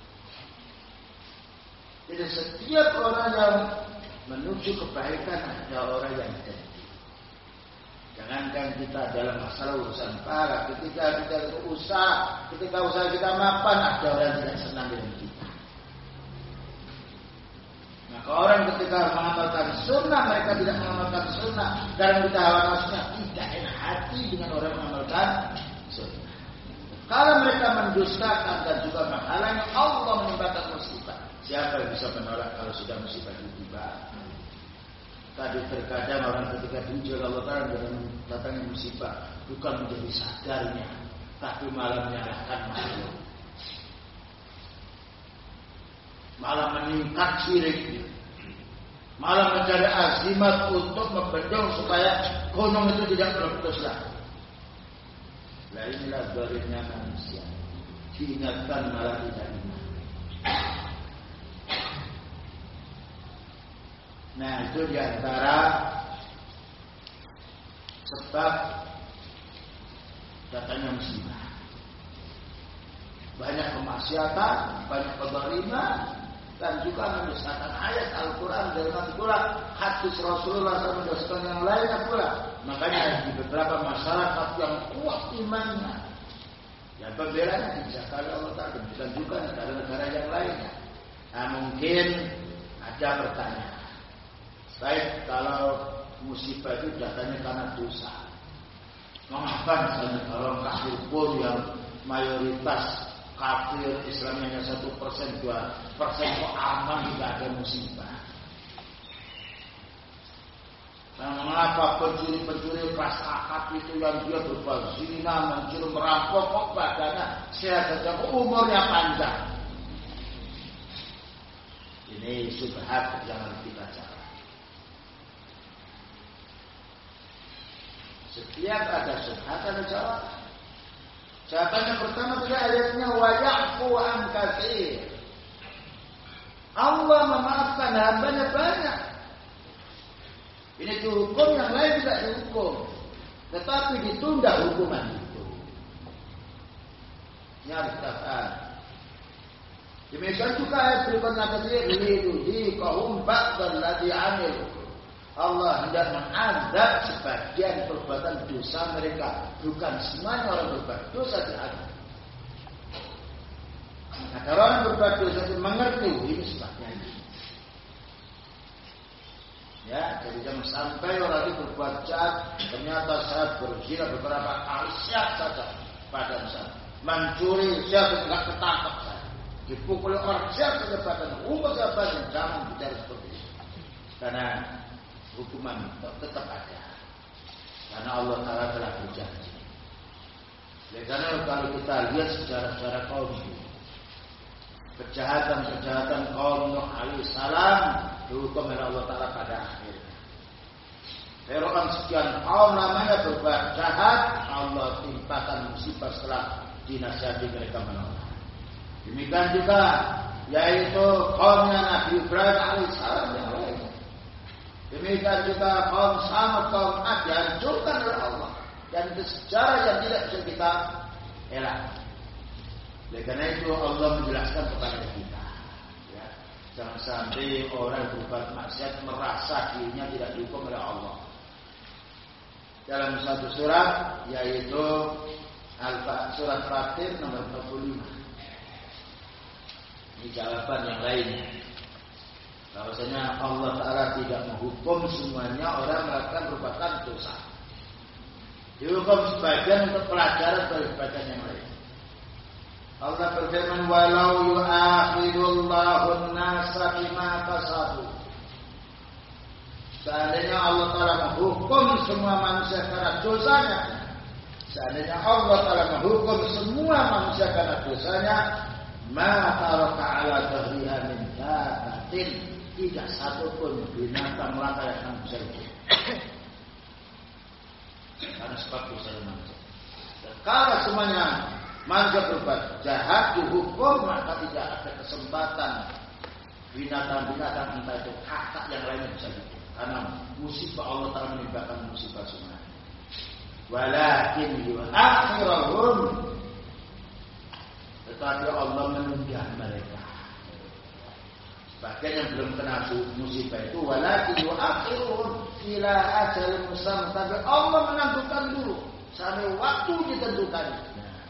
Jadi setiap orang yang menuju kebaikan ada orang yang dengki. Jangankan kita dalam masalah urusan para, ketika usaha kita mapan, ada orang yang tidak senang dengan kita. Maka orang ketika mengamalkan sunnah, mereka tidak mengamalkan sunnah. Karena kita hawa nafsunya tidak enak hati dengan orang yang mengamalkan sunnah. Kalau mereka mendustakan dan juga menghalangi, Allah menimpakan musibah. Siapa yang bisa menolak kalau sudah musibah tiba? Tadi terkadang orang ketika diuji Allah Ta'ala dengan datangnya musibah, bukan menjadi sadarnya, tapi malah menyalahkan makhluk. Malah meningkat syirik, malah mencari azimat untuk membendung supaya gunung itu tidak meletus lagi. Nah inilah zalimnya manusia, diingatkan malah tidak ingat. Nah itu diantara sebab datangnya musibah. Banyak kemaksiatan, banyak kezaliman, dan juga mendustakan ayat Al-Quran dari pula hadis Rasulullah SAW mendustakan yang lainnya pula. Makanya di beberapa masyarakat yang kuat imannya, yang pembelanya dijaga oleh Allah Ta'ala, dan juga negara-negara yang lainnya. Nah, mungkin ada pertanyaan. Baik, kalau musibah itu datangnya karena dosa, mengapa misalnya orang kafir pun yang mayoritas kafir Islamnya hanya 1%, 2% kok aman tidak ada musibah? Nah, mengapa pencuri-pencuri kelas akad itu yang dia berbuat zina, mencuri, merampok, kok badannya sehat saja, kok umurnya panjang? Ini subhat yang harus kita cari. Setiap ada subhat ada jawaban. Jawaban yang pertama adalah ayatnya wa ya'fu an katsir. Allah memaafkan hambanya banyak. Ini dihukum, yang lain tidak dihukum, tetapi ditunda hukuman itu. Ini harus kita paham. Demikian juga ayat berikutnya tadi, liduhi kaum ba'dal ladzi amil. Allah hendak mengazab sebagian perbuatan dosa mereka, bukan semuanya orang berbuat dosa diazab. Nah, kalau orang berbuat dosa itu mengerti ini sebabnya ini. Ya, jadi jangan sampai orang itu berbuat jahat, ternyata saat berzina beberapa kali siap saja badan saya, mencuri siap tidak ketangkap saya, dipukul orang siap saja badan, umur saya badan, jangan bicara seperti itu. Karena hukuman tetap ada. Karena Allah Ta'ala telah berjanji. Karena kalau kita lihat sejarah-sejarah kaum itu, kejahatan-kejahatan kaum Nuh alaihissalam dihukum oleh Allah Ta'ala pada akhirnya. Fir'aun sekian kaum namanya berbuat jahat, Allah timpakan musibah setelah dinasihati mereka menolak. Demikian juga yaitu kaumnya Nabi Ibrahim alaihissalam yang lain. Demikian juga kaum Samud, kaum Ad dihancurkan oleh Allah, dan itu sejarah yang tidak bisa kita elak. Oleh karena itu Allah menjelaskan kepada kita, ya, jangan sampai orang berbuat maksiat merasa dirinya tidak dihukum oleh Allah. Dalam satu surat, yaitu surat Fatir nomor 45. Ini jawaban yang lainnya. Bahwasanya Allah Ta'ala tidak menghukum semuanya orang melakukan perbuatan dosa. Dihukum sebagian untuk pelajaran bagi sebagian yang lain. Allah berfirman, walau yu'akhidullahu an-nasa bima kasabu. Seandainya Allah Ta'ala menghukum semua manusia karena dosanya, seandainya Allah Ta'ala menghukum semua manusia karena dosanya, ma taraka ala dhahriha min dabatin, tidak satu pun binatang melata yang akan bisa hidup. Karena sebab dosa manusia. Dan kalau semuanya manusia berbuat jahat dihukum, maka tidak ada kesempatan binatang-binatang entah itu kakak yang lainnya bisa hidup. Karena musibah Allah Ta'ala menimpakan musibah semuanya. Walakin yu'akhirahum, tetapi Allah menunda mereka. Bagian yang belum kena musibah itu walakin yu'akhirun ila ajalin musamma, tapi Allah menanggungkan dulu sampai waktu ditentukan. Nah,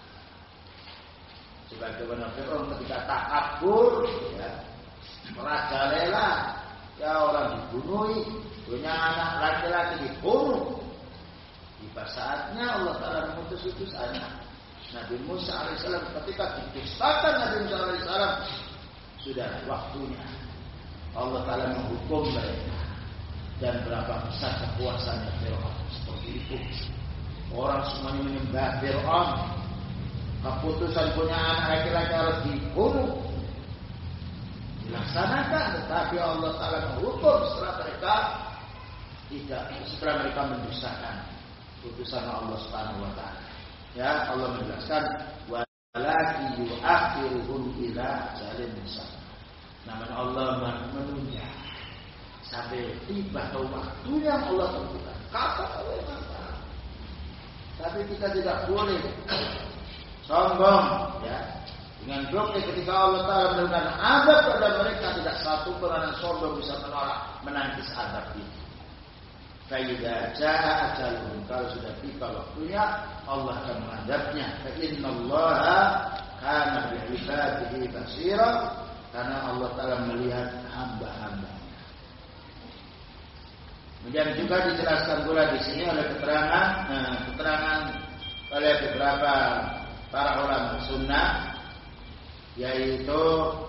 sebagaimana Fir'aun ketika takabur, ya, merajalela, ya orang dibunuh, punya anak laki-laki dibunuh. Tiba saatnya Allah Ta'ala mengutus utusannya Nabi Musa alaihissalam. Ketika didustakan Nabi Musa alaihissalam, sudah waktunya Allah Ta'ala menghukum mereka. Dan berapa besar kekuasaannya Fir'aun. Seperti itu orang semuanya menyembah Fir'aun. Keputusan punya anak laki-laki harus dibunuh, dilaksanakan, tetapi Allah Ta'ala menghukum setelah mereka mendustakan putusan Allah Subhanahu wa Ta'ala. Ya, Allah menjelaskan walaki yu'akhiruhum ila ajalin musamma. Namun Allah menunda sampai tiba waktunya Allah tentukan. Kapan Allah tentukan. Tapi kita tidak boleh sombong, ya. Dengan bukti ketika Allah Ta'ala memberikan azab pada mereka, tidak satu pun yang sombong bisa menolak, menangkis azab itu. Faidah jaa ajaluhum, kalau sudah tiba waktunya Allah akan menghadapnya. Fa innallaha kana bi'ibadihi basira. karena Allah Ta'ala melihat hamba-hamba. Kemudian juga dijelaskan pula di sini oleh keterangan oleh beberapa para ulama sunnah, yaitu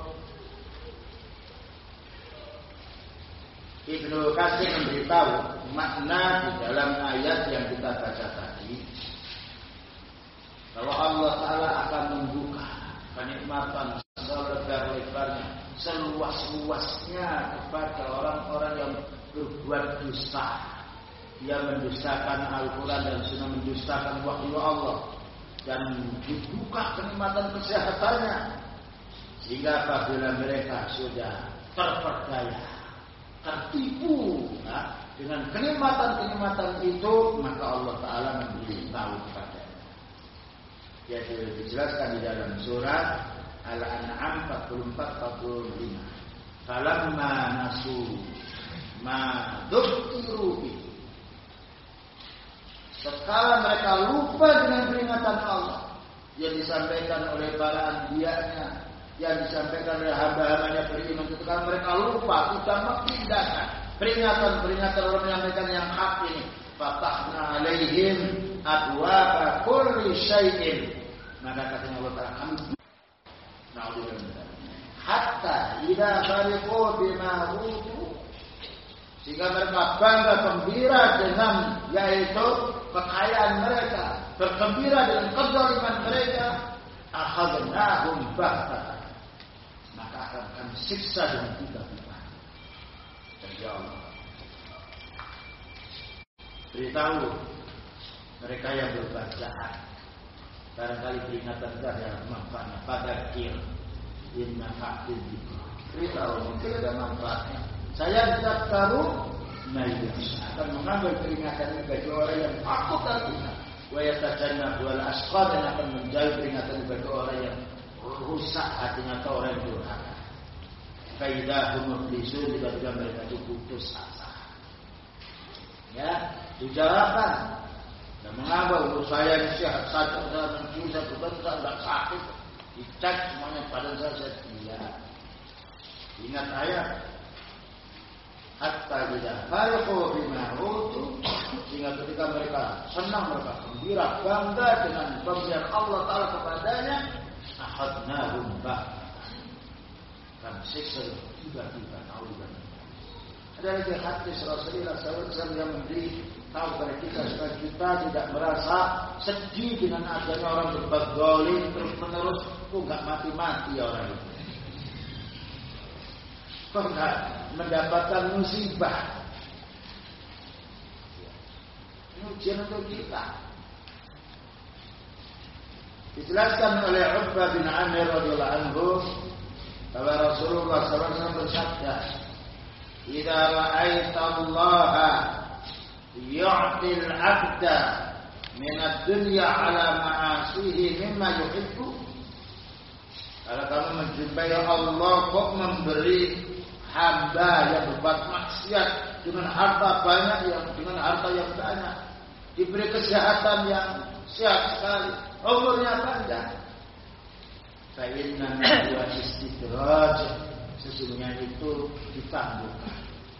Ibnu Katsir memberitahu makna di dalam ayat yang kita baca tadi, kalau Allah Ta'ala akan membuka kenikmatan selebar-lebarnya, seluas-luasnya kepada orang-orang yang berbuat dusta. Dia mendustakan Al-Quran dan Sunnah, mendustakan wahyu Allah, dan dibuka kenikmatan kesehatannya, sehingga apabila mereka sudah terperdaya, tertipu dengan kenikmatan-kenikmatan itu, maka Allah Ta'ala memberitahu kepadanya. Yaitu dijelaskan di dalam surat Al-An'am 44-45. Falamma nasu ma dzukkiru bihi. Sekarang mereka lupa dengan peringatan Allah yang disampaikan oleh para anbiya'nya, yang disampaikan oleh hamba-hambanya beriman, ketika mereka lupa, tidak memindahkan peringatan-peringatan orang menyampaikan yang hak ini. Fatahna alaihim abwaaba kulli syai'in. Maka katanya Allah Ta'ala, kami hatta idza fariqu bima utu, sehingga mereka bangga gembira dengan yaitu kekayaan mereka, bergembira dengan kezaliman mereka, akhadnahum baghtatan, maka akan kami siksa dengan tiba-tiba. Ya Allah, beritahu mereka yang berbuat jahat, barangkali peringatan itu adalah manfaatnya. Fadzakir in nafa'atil dzikra, beritahu mungkin ada manfaatnya. Saya tidak tahu, akan mengambil peringatan ini bagi orang yang takut hatinya. Wa yatajannabu al-ashqa, dan akan menjauhi peringatan bagi orang yang rusak hatinya atau orang yang durhaka. Faidahum mublisun, tiba-tiba mereka itu putus asa. Ya, dijawabkan. Dan mengapa saya ini sehat saja, saya mencuri, saya tidak sakit. Dicek semuanya pada saya tidak. Ingat ayat. Hatta tidak fariqu bima utu, sehingga ketika mereka senang, mereka gembira, bangga dengan pemberian Allah Ta'ala kepadanya, akhadnahum baghtatan, kami siksa tiba-tiba. Ada lagi hadis Rasulullah SAW yang memberi tahu kepada kita supaya kita tidak merasa sedih dengan adanya orang berbuat zalim terus menerus. Enggak mati-mati orang itu, kok enggak mendapatkan musibah. Ini ujian untuk kita. Dijelaskan oleh Uqbah bin Amir radhiyallahu anhu bahwa Rasulullah SAW bersabda, "Idza ra'aita Allah yu'til 'abda min ad-dunya 'ala ma'asihi mimma yuhibbu." Kalau kamu menjumpai Allah kok memberi hamba yang berbuat maksiat dengan harta banyak, dengan harta yang banyak, diberi kesehatan yang sehat sekali, umurnya panjang, fa inna huwa istidraj, sesungguhnya itu ditangguhkan.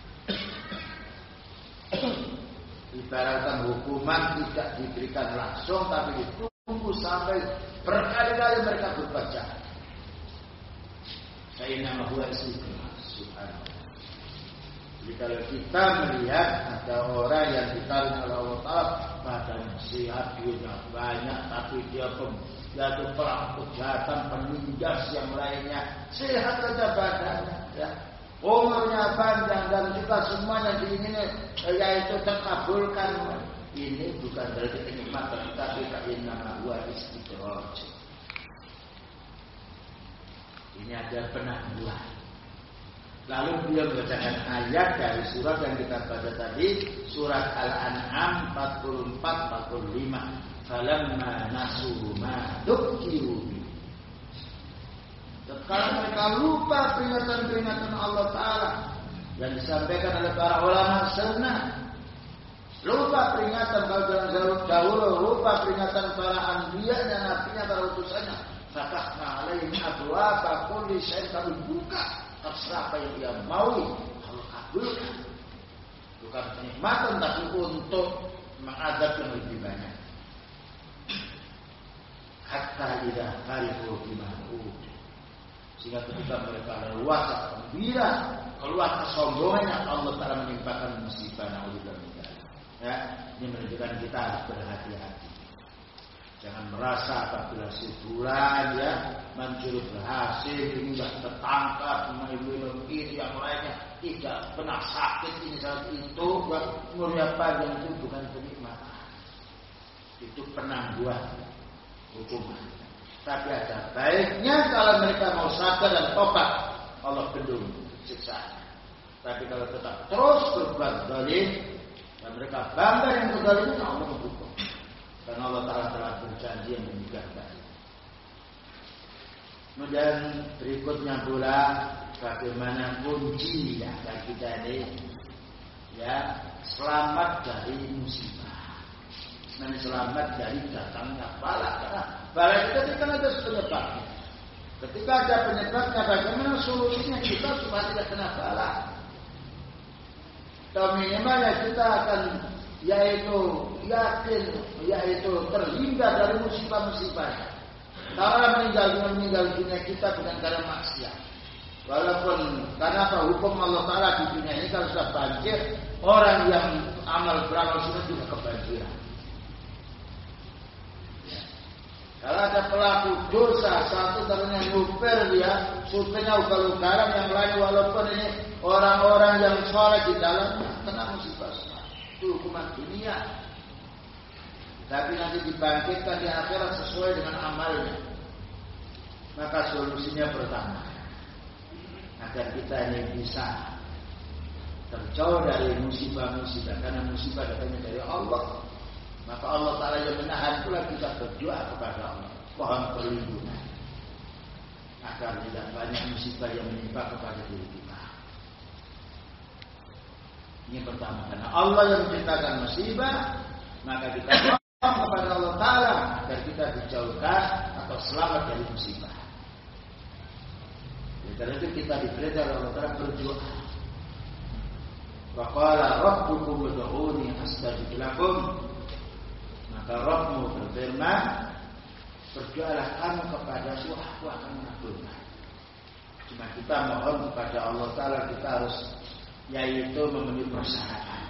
Ibaratkan hukuman tidak diberikan langsung, tapi ditunggu sampai berkali-kali mereka berbuat jahat. Fa inna huwa istidraj. Jadi kalau kita melihat ada orang yang ditaruh oleh Allah Ta'ala, badannya sehat, duitnya banyak, tapi dia pelaku kejahatan, penindas yang lainnya, sehat saja badannya, ya, umurnya panjang, dan juga semuanya diingini yaitu terkabulkan. Ini bukan dari kenikmatan, tapi inna huwa istidraj. Ini ada penangguhan. Lalu beliau membacakan ayat dari surat yang kita baca tadi, surat Al-An'am 44-45. Falamma nasu ma dzukkiru bihi. Sekarang mereka lupa peringatan-peringatan Allah Ta'ala yang disampaikan oleh para ulama sunnah. Lupa peringatan kalau dahulu, lupa peringatan para anbiya dan nabinya, para utusannya. fatahna alaihim abwaaba kulli syai'in, kami buka terserah apa yang dia mau, Allah kabulkan. Bukan kenikmatan tapi untuk mengadab yang lebih banyak. Hatta idza farihu bima utu, sehingga ketika mereka leluasa gembira keluar kesombongannya, Allah Ta'ala menimpakan musibah. Naudzubillah. Ya, ini menunjukkan kita harus berhati-hati. Jangan merasa apabila sebulan ya mencuri berhasil, ini sudah tertangkap, minum ini yang lainnya tidak pernah sakit ini saat itu, buat mulia panjang itu bukan kenikmatan, itu penangguhan hukuman. Tapi ada baiknya kalau mereka mau sadar dan tobat, Allah bendung siksanya. Tapi kalau tetap terus berbuat zalim dan mereka bangga yang kezaliman, Allah menghukum. Karena Allah Ta'ala telah berjanji yang demikian tadi. Kemudian berikutnya pula bagaimana kunci ya kita ini ya selamat dari musibah, dan selamat dari datangnya bala. Karena bala itu kan ada penyebabnya. Ketika ada penyebabnya, bagaimana solusinya kita supaya tidak kena bala? Atau minimalnya kita akan yaitu yakin, yaitu terhindar dari musibah-musibah. Kalau meninggal dunia kita bukan karena maksiat. Walaupun karena hukum Allah Ta'ala di dunia ini kalau sudah banjir, orang yang beramal sunnah juga kebanjiran. Kalau ada pelaku dosa, satu karena nyuper dia, supirnya ugal-ugalan, yang lain walaupun ini orang-orang yang soleh di dalamnya kena musibah. Itu hukuman dunia. Tapi nanti dibangkitkan di akhirat sesuai dengan amalnya. Maka solusinya pertama, agar kita ini bisa terjauh dari musibah-musibah, karena musibah datangnya dari Allah. Maka Allah Ta'ala yang menahan pula kita berdoa kepada Allah, mohon perlindungan agar tidak banyak musibah yang menimpa kepada diri kita. Ini pertama, karena Allah yang menciptakan musibah, maka kita mohon kepada Allah Ta'ala agar kita dijauhkan atau selamat dari musibah. Karena itu kita diperintah oleh Allah Ta'ala berdoa. Wa qala rabbukum ud'uni astajib lakum. Maka Rabbmu berfirman, berdoalah kamu kepada aku akan mengabulkan. Cuma kita mohon kepada Allah Ta'ala, kita harus yaitu memenuhi persyaratan.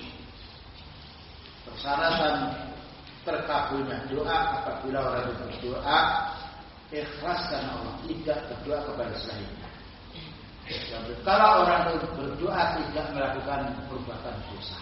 Persyaratan terkabulnya doa apabila orang itu berdoa ikhlas karena Allah, tidak berdoa kepada selainnya. Kalau orang itu berdoa tidak melakukan perbuatan dosa.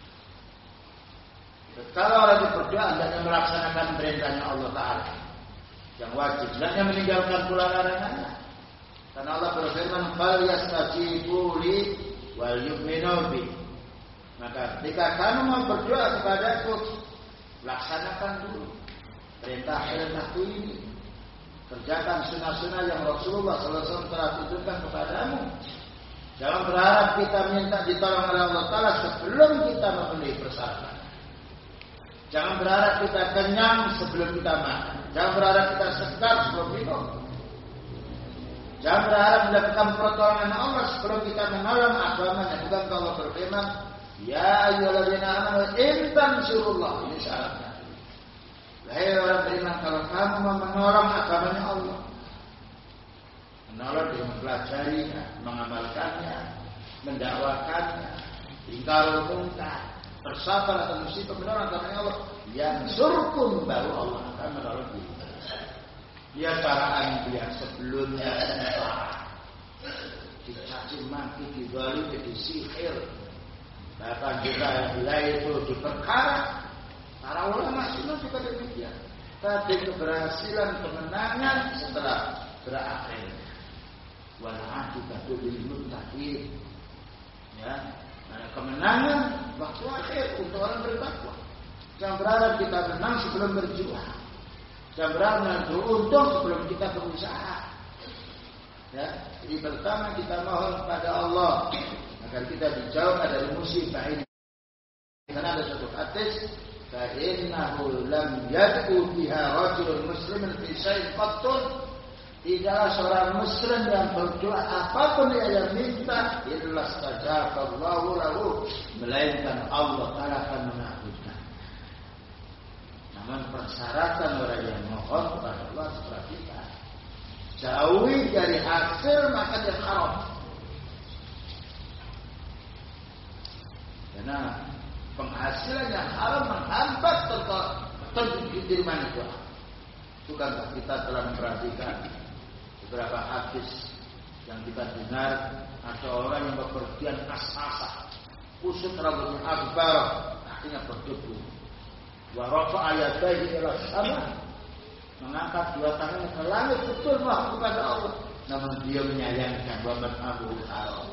Kalau orang itu berdoa hendaknya melaksanakan perintahnya Allah Ta'ala yang wajib, hendaknya meninggalkan pula larangannya. Karena Allah berfirman, "Fal yastajibu li wal yu'minu bi." Maka ketika kamu mau berdoa kepadaku, laksanakan dulu perintah-perintahku ini. Kerjakan sunnah-sunnah yang Rasulullah SAW telah tunjukkan kepadamu. Jangan berharap kita minta ditolong oleh Allah Ta'ala sebelum kita memenuhi persyaratan. Jangan berharap kita kenyang sebelum kita makan. Jangan berharap kita segar sebelum minum. Jangan berharap mendapatkan pertolongan Allah sebelum kita menolong agamanya. Bukan Allah berfirman, ya ayyuhalladzina amanu in tansurullah. Ini syaratnya. Hai orang beriman, kalau kamu mau menolong agamanya Allah, menolong dengan mempelajarinya, mengamalkannya, mendakwakannya, ingkar munkar, bersabar atas musibah, menolong agamanya Allah, yang surkum baru Allah akan menolong kita. Dia para anbiya sebelumnya dicaci maki, dizalimi, disihir, bahkan juga itu diperkara. Para ulama sunnah juga demikian. Tapi keberhasilan, kemenangan setelah berakhir. Wal aqibatu lil muttaqin. Ya, nah, kemenangan waktu akhir untuk orang bertakwa. Jangan berharap kita menang sebelum berjuang. Jangan berharap beruntung sebelum kita berusaha. Ya, jadi pertama kita mohon kepada Allah agar kita dijauhkan dari musibah ini. Karena ada satu hadis Fa'innahu lam yad'u biha rajulun muslimin fi syai'in qattun. Tidaklah seorang muslim yang berdoa apapun dia yang minta illa stajaballahu lahu, melainkan Allah Ta'ala akan mengabulkan. Namun persyaratan orang yang mohon kepada Allah seperti kita, jauhi dari hasil makan yang haram. Karena penghasilan yang haram menghambat diterimanya doa. Bukankah kita telah memperhatikan beberapa hadis yang kita dengar, ada orang yang bepergian as-asa, kusut rambutnya akbar, akhirnya berdebu. Wa rafa'a yadayhi ila sama, mengangkat dua tangannya ke langit, betul mohon kepada Allah. Namun dia menyayangkan wa mat'amuhu haram.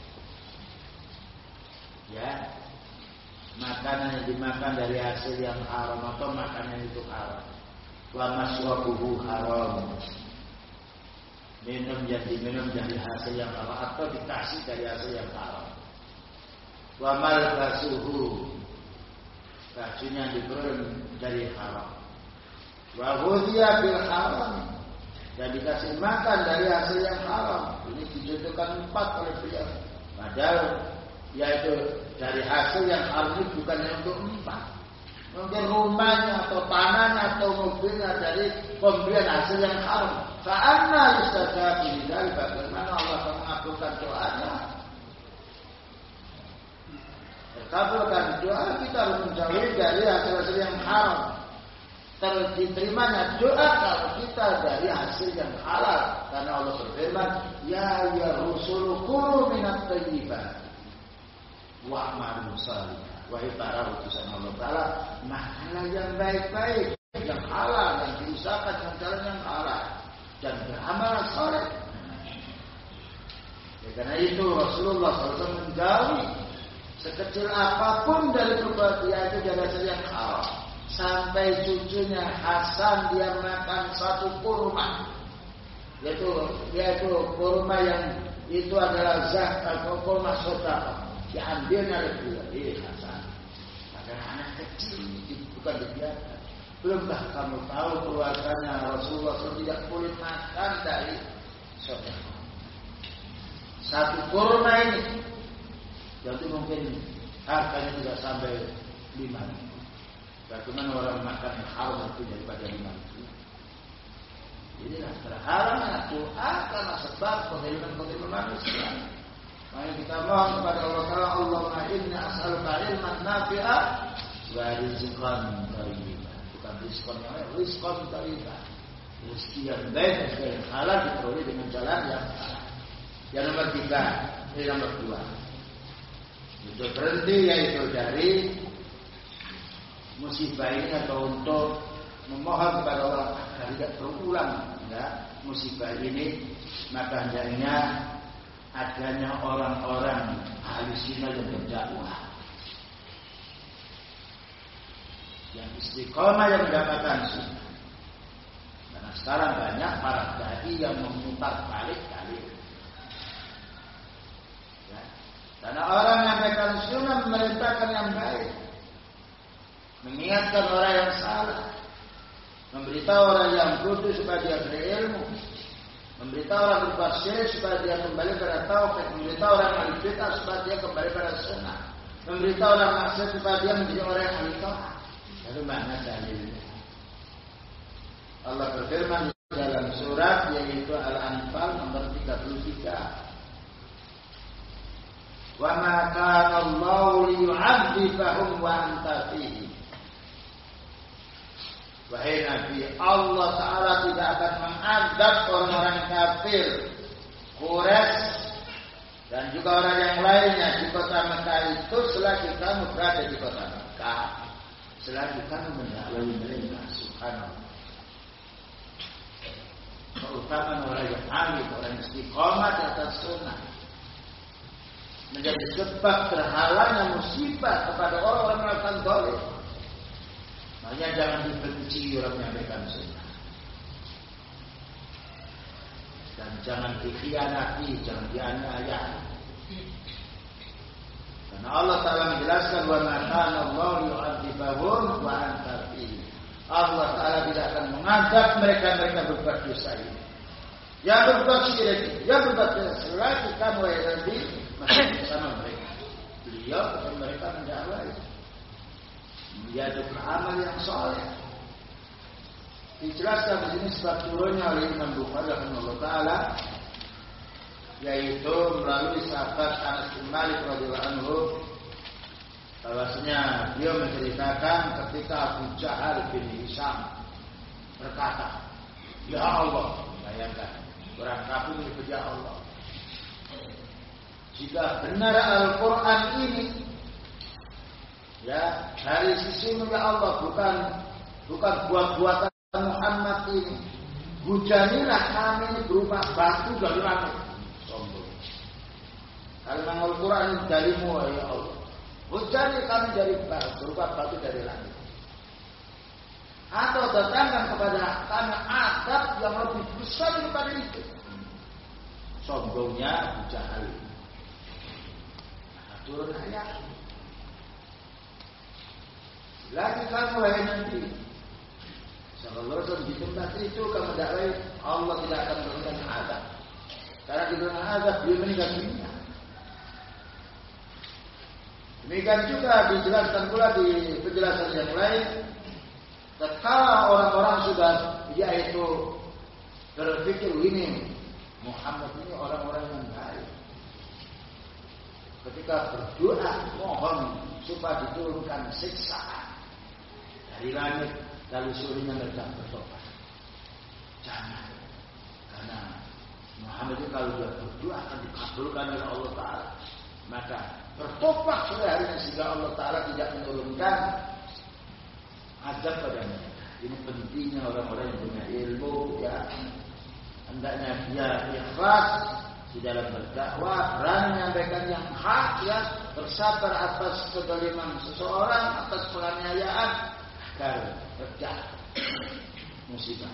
Ya, makanan yang dimakan dari hasil yang haram atau makanan itu haram. Wa maswabuhu haram, minum dari hasil yang haram atau dikasih dari hasil yang haram. Wa malbasuhu, bajunya diberi dari haram. Wa ghudhiya bil haram, dan dikasih makan dari hasil yang haram. Ini dicontohkan 4 oleh beliau. Padahal yaitu dari hasil yang haram itu bukan untuk 4. Mungkin rumahnya atau tanahnya atau mobilnya dari pembelian hasil yang haram. Fa'anna yustajabu lidzalik, bagaimana Allah akan mengabulkan doanya? Terkabulkan doa kita harus menjauhi dari hasil-hasil yang haram. Diterimanya doa kalau kita dari hasil yang halal. Karena Allah berfirman, ya rusulu kulu minat thayyibat wa'malu salihah. Wahai para utusan Allah Ta'ala, makanlah yang baik-baik, yang halal, yang diusahakan dengan cara yang halal, dan beramal saleh. Ya, karena itu Rasulullah SAW menjauhi sekecil apapun dari perbuatan itu dari hasil yang haram. Sampai cucunya Hasan dia makan 1 kurma, yaitu kurma yang itu adalah zakat atau kurma sedekah, diambilnya oleh dia Hasan. Padahal anak kecil bukan dibiarkan. Belumkah kamu tahu keluarganya Rasulullah SAW tidak boleh makan dari sedekah. 1 kurma ini, jadi mungkin harganya tidak sampai 5.000. Bagaimana orang makan yang haram itu daripada 5.000? Inilah terharamnya doa karena sebab kehilman manusia. Maka kita mohon kepada Allah Ta'ala, Allahumma inni as'aluka ilman nafi'ah wa rizqan thayyiban. Bukan rizqan yang lain, rizqan thayyiban. Rezeki yang baik, rezeki yang halal diperoleh dengan jalan yang halal. Yang nomor 3, ini nomor 2. Untuk berhenti yaitu dari musibah ini atau untuk memohon kepada Allah agar tidak berulang musibah ini, maka hendaknya adanya orang-orang ahli sunnah yang berdakwah, yang istiqomah, yang mendapatkan sunnah. Karena sekarang banyak para dai yang memutar balik. Ya. Karena orang yang menyampaikan sunnah memerintahkan yang baik, mengingatkan orang yang salah, memberitahu orang yang bodoh supaya dia berilmu, memberitahu orang berbuat syirik supaya dia kembali pada tauhid, memberitahu orang ahli bid'ah supaya dia kembali pada sunnah, memberitahu orang maksiat supaya dia menjadi orang yang ahli taat. Lalu mana dalilnya? Allah berfirman dalam surat yaitu Al-Anfal nomor 33. Wa ma kana Allahu liyu'adzibahum wa anta fihim. Wahai Nabi, Allah Ta'ala tidak akan mengadab orang-orang kafir Quraisy dan juga orang yang lainnya di kota Mekah itu selagi kamu berada di kota Mekah, selagi kamu mendakwai mereka. Subhanallah. Keutamaan orang yang alim, orang yang istiqomah di atas sunnah menjadi sebab terhalangnya musibah kepada orang-orang melakukan zalim. Makanya jangan dibenci orang menyampaikan sunnah, dan jangan dikhianati, jangan dianiaya. Karena Allah Ta'ala menjelaskan wa ma kana Allahu yu'adzibahum wa anta fihim. Allah Ta'ala tidak akan mengadab mereka berbuat dosa ini. Yang berbuat syirik, yang berbuat dosa selagi kamu wahai Nabi masih bersama mereka. Beliau kepada mereka mendakwai. Menjadi amal yang soleh. Dijelaskan di sini sebab turunnya oleh Imam Bukhari rahimahullah taala, yaitu melalui sahabat Anas bin Malik radhiyallahu anhu, bahwasanya beliau menceritakan ketika Abu Jahal bin Hisham berkata, "Ya Allah," bayangkan orang kafir menyebut ya Allah, "jika benar Al-Quran ini, ya dari sisimu ya Allah, bukan buat-buatan Muhammad ini, hujanilah kami ini berupa batu dari langit." Sombong. Kalau memang Al-Quran ini darimu ya Allah, hujani kami dari berupa batu dari langit. Atau datangkan kepada kami azab yang lebih besar daripada itu. Sombongnya Abu Jahal. Turun ayat. Lagi kamu wahai Nabi sallallahu alaihi wasallam, di tempat itu kamu dakwai, Allah tidak akan memberikan azab. Karena diberikan azab dia meninggal dunia. Demikian juga dijelaskan pula di penjelasan yang lain, tatkala orang-orang sudah yaitu berpikir ini Muhammad ini orang-orang yang baik, ketika berdoa mohon supaya diturunkan siksaan dari langit, lalu suruhnya mereka bertobat. Jangan, karena Muhammad itu kalau dia berdoa akan dikabulkan oleh Allah Ta'ala. Maka bertobat sore harinya sehingga Allah Ta'ala tidak menurunkan azab pada mereka. Ini pentingnya orang-orang yang punya ilmu, ya hendaknya dia ikhlas di dalam berdakwah, berani menyampaikan yang hak, ya bersabar atas kezaliman seseorang, atas penganiayaan, agar reda musibah.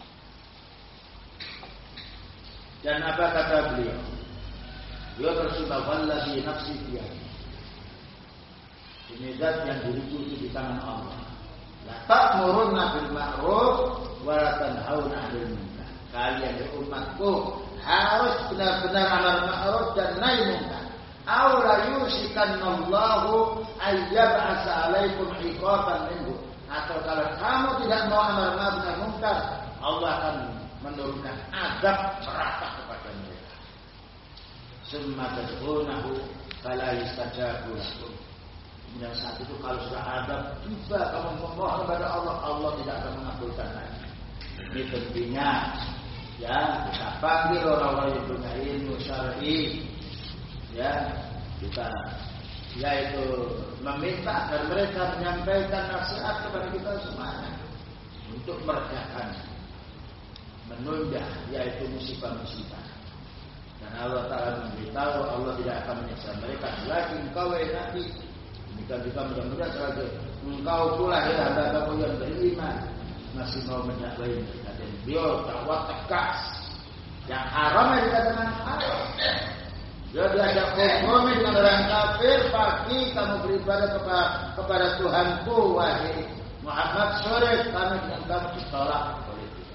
Dan apa kata beliau? Beliau bersumpah, wallahi nafsi biyadihi. Ini zat yang diriku itu di tangan Allah. La ta'muruna bil ma'ruf wa la tanhauna 'anil munkar. Kalian umatku harus benar-benar amar ma'ruf dan nahi munkar. Aw la yusikanallahu ayyab'asa 'alaikum 'iqaban minhu. Atau kalau kamu tidak mau amar ma'ruf dan munkar, Allah akan menurunkan azab merata kepada mereka. Summa tad'unahu fala yastajabu lakum. Yang saat itu kalau sudah azab tiba kamu memohon kepada Allah, Allah tidak akan mengabulkan lagi. Ini pentingnya, ya kita panggil orang-orang yang punya ilmu syar'i, ya kita yaitu meminta agar mereka menyampaikan nasihat kepada kita semuanya untuk meredakan, menunda yaitu musibah-musibah. Dan Allah Ta'ala memberitahu Allah tidak akan menyiksa mereka lagi engkau wahai Nabi. Demikian juga mudah-mudahan selagi engkau pula ya hamba-hambaku yang beriman masih mau mendakwai mereka. Dan beliau dakwah tegas, yang haram yang dikatakan haram. Dia diajak kompromi dengan orang kafir, pagi kamu beribadah kepada Tuhanku wahai Muhammad, sore kami dengan kamu ditolak oleh Tuhan.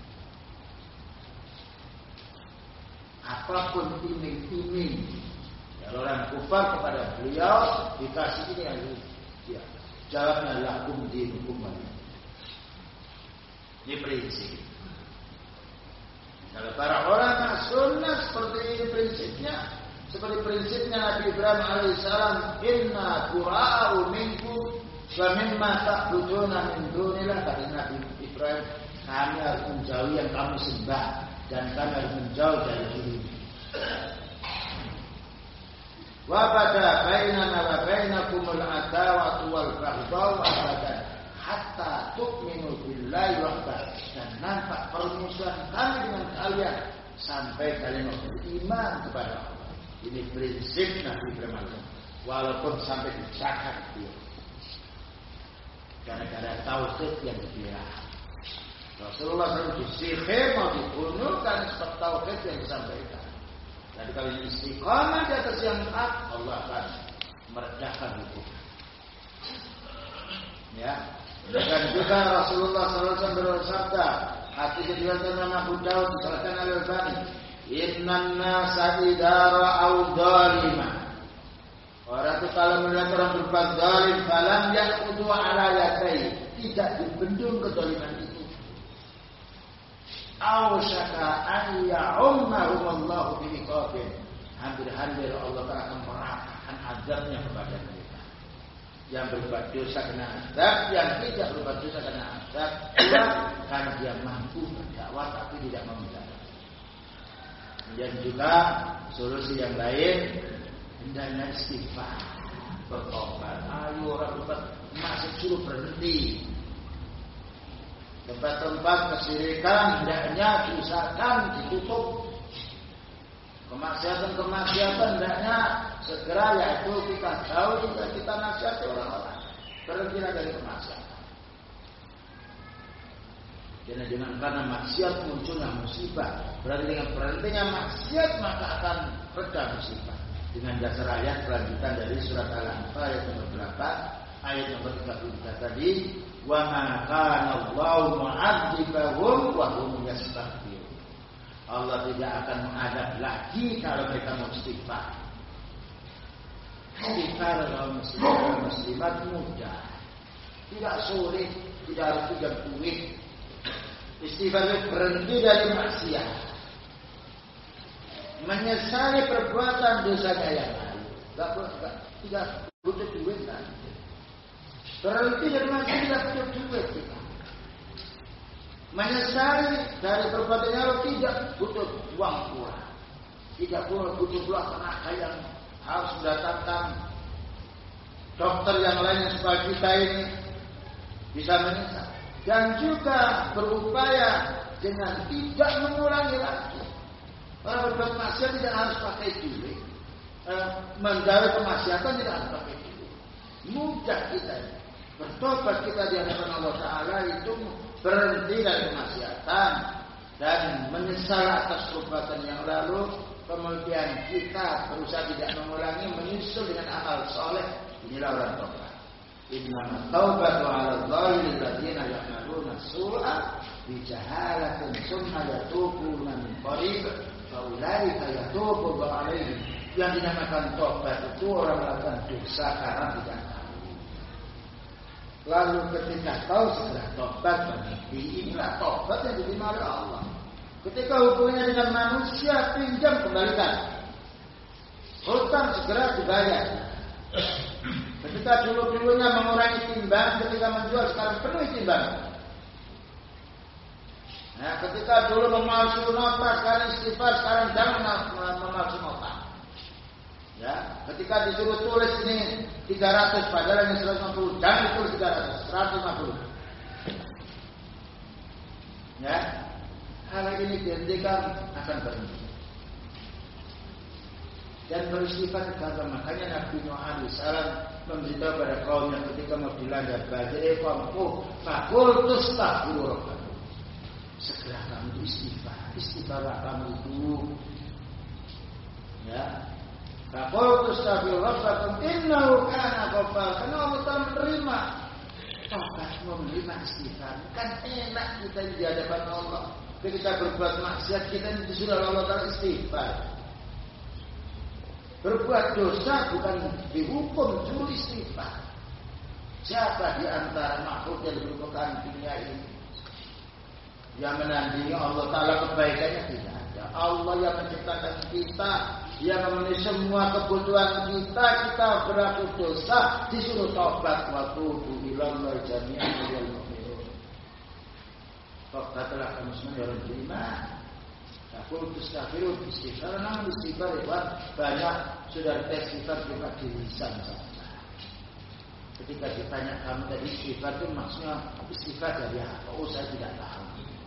Apapun iming-iming orang kufar kepada beliau dikasih ini yang ya, jawabnya lakum dinukum waliy. Ini prinsip. Kalau para ulama sunnah seperti ini prinsipnya, seperti prinsipnya Nabi Ibrahim alaihissalam, inna bura'u minkum wa mimma ta'buduna min dunillah. Kata Nabi Ibrahim, kami harus menjauhi yang kamu sembah dan kami harus menjauh dari diri. Wa bada bainana wa bainakumul adawatu wal baghdau abadan hatta tu'minu billahi wahdahu. Dan nampak permusuhan kami dengan kalian sampai kalian beriman kepada Allah. Ini prinsip Nabi Ibrahim, walaupun sampai dicakat dia gara-gara tauhid yang dibela. Rasulullah SAW disihir mau dibunuh karena sebab tauhid yang disampaikan. Dan kalau istiqamah di atas yang hak, Allah akan meredakan hukum. Ya. Dan juga Rasulullah SAW bersabda, hadis diriwayatkan Abu Dawud disahkan Al-Albani, "Innan nasa idza ra'au dzaliman." Orang itu kalau melihat orang berbuat zalim, falam yaqudu ala yadayhi, tidak dibendung kezaliman itu. Aw syaka an ya'ummahum Allah bi iqabin. Hampir-hampir Allah akan meratakan azabnya kepada mereka. Yang berbuat dosa kena azab, yang tidak berbuat dosa kena azab. Karena dia mampu berdakwah tapi tidak memudahkan. Dan juga solusi yang lain, hendaknya istighfar, bertobat. Ayo orang bertobat, masih suruh berhenti. Tempat-tempat kesyirikan hendaknya diusahakan ditutup. Kemaksiatan hendaknya segera, yaitu kita jauhi dan kita nasihati orang-orang. Berhentilah dari kemaksiatan. Karena maksiat munculnya musibah. Berarti dengan berhentinya maksiat maka akan reda musibah. Dengan dasar ayat kelanjutan dari surat Al-Anfal ayat nomor 8, ayat nomor 33 tadi, wa ma kana Allahu mu'adzibahum wa hum yastaghfirun. Allah tidak akan mengadab lagi kalau mereka mau istighfar. Istighfar kalau muslimat mudah, tidak sulit, tidak harus pinjam duit. Istighfar itu berhenti dari maksiat, menyesali perbuatan dosanya yang lalu. Tidak butuh duit kan? Berhenti dari maksiat tidak butuh duit kita. Menyesali dari perbuatan yang lalu tidak butuh uang pula. Tidak butuh pula tenaga yang harus mendatangkan dokter yang lain supaya kita ini bisa menyesal. Dan juga berupaya dengan tidak mengulangi lagi. Orang berbuat maksiat tidak harus pakai duit. Menjauhi kemaksiatan tidak harus pakai duit. Mudah kita bertobat, kita di hadapan Allah Ta'ala itu berhenti dari kemaksiatan dan menyesal atas perbuatan yang lalu. Kemudian kita berusaha tidak mengulangi, menyusul dengan amal soleh. Inilah orang tobat. Innama taubatu 'ala Allahi lilladzina ya'maluna su'a bi jahalatin tsumma yatubuna min qarib fa ulaika yatubu 'alaihim. Yang dinamakan tobat itu orang melakukan dosa karena tidak tahu. Lalu ketika tahu segera tobat berhenti. Inilah tobat yang diterima oleh Allah. Ketika hubungannya dengan manusia, pinjam kembalikan. Hutang segera dibayar. Ketika dulu-dulunya mengurangi timbang, ketika menjual sekarang penuhi timbang. Nah, ketika dulu memalsu nota, sekarang istighfar, sekarang jangan memalsu nota. Ya, ketika disuruh tulis ini 300 padahal ini 150, jangan ditulis 300, 150. Ya, hal ini dihentikan akan berhenti. Dan beristighfar kepada, makanya Nabi Nuh alaihi salam memberitahu pada kaumnya ketika mau dilanda badai, faqul tastaghfiru rabbakum. Segera kamu istighfar, istighfarlah kamu itu. Ya. Faqul tastaghfiru rabbakum innahu kana ghaffar. Karena Allah Ta'ala menerima tobat, menerima istighfar. Kan enak kita di hadapan Allah. Ketika berbuat maksiat kita disuruh Allah Ta'ala istighfar. Berbuat dosa bukan dihukum, cuma istighfar. Siapa di antara makhluk yang diperlukan dunia ini yang menandingi Allah Ta'ala kebaikannya? Tidak ada. Allah yang menciptakan kita, yang memenuhi semua kebutuhan kita. Kita berlaku dosa, disuruh tobat. Wa tubu ilallahi jami'an ayyuhal mu'minun. Tobatlah kamu semua yang beriman. Aku istighfar, istighfar, namun istighfar banyak sudah istighfar cuma di lisan saja. Ketika ditanya kamu tadi istighfar itu maksudnya istighfar dari apa? Oh, saya tidak tahu.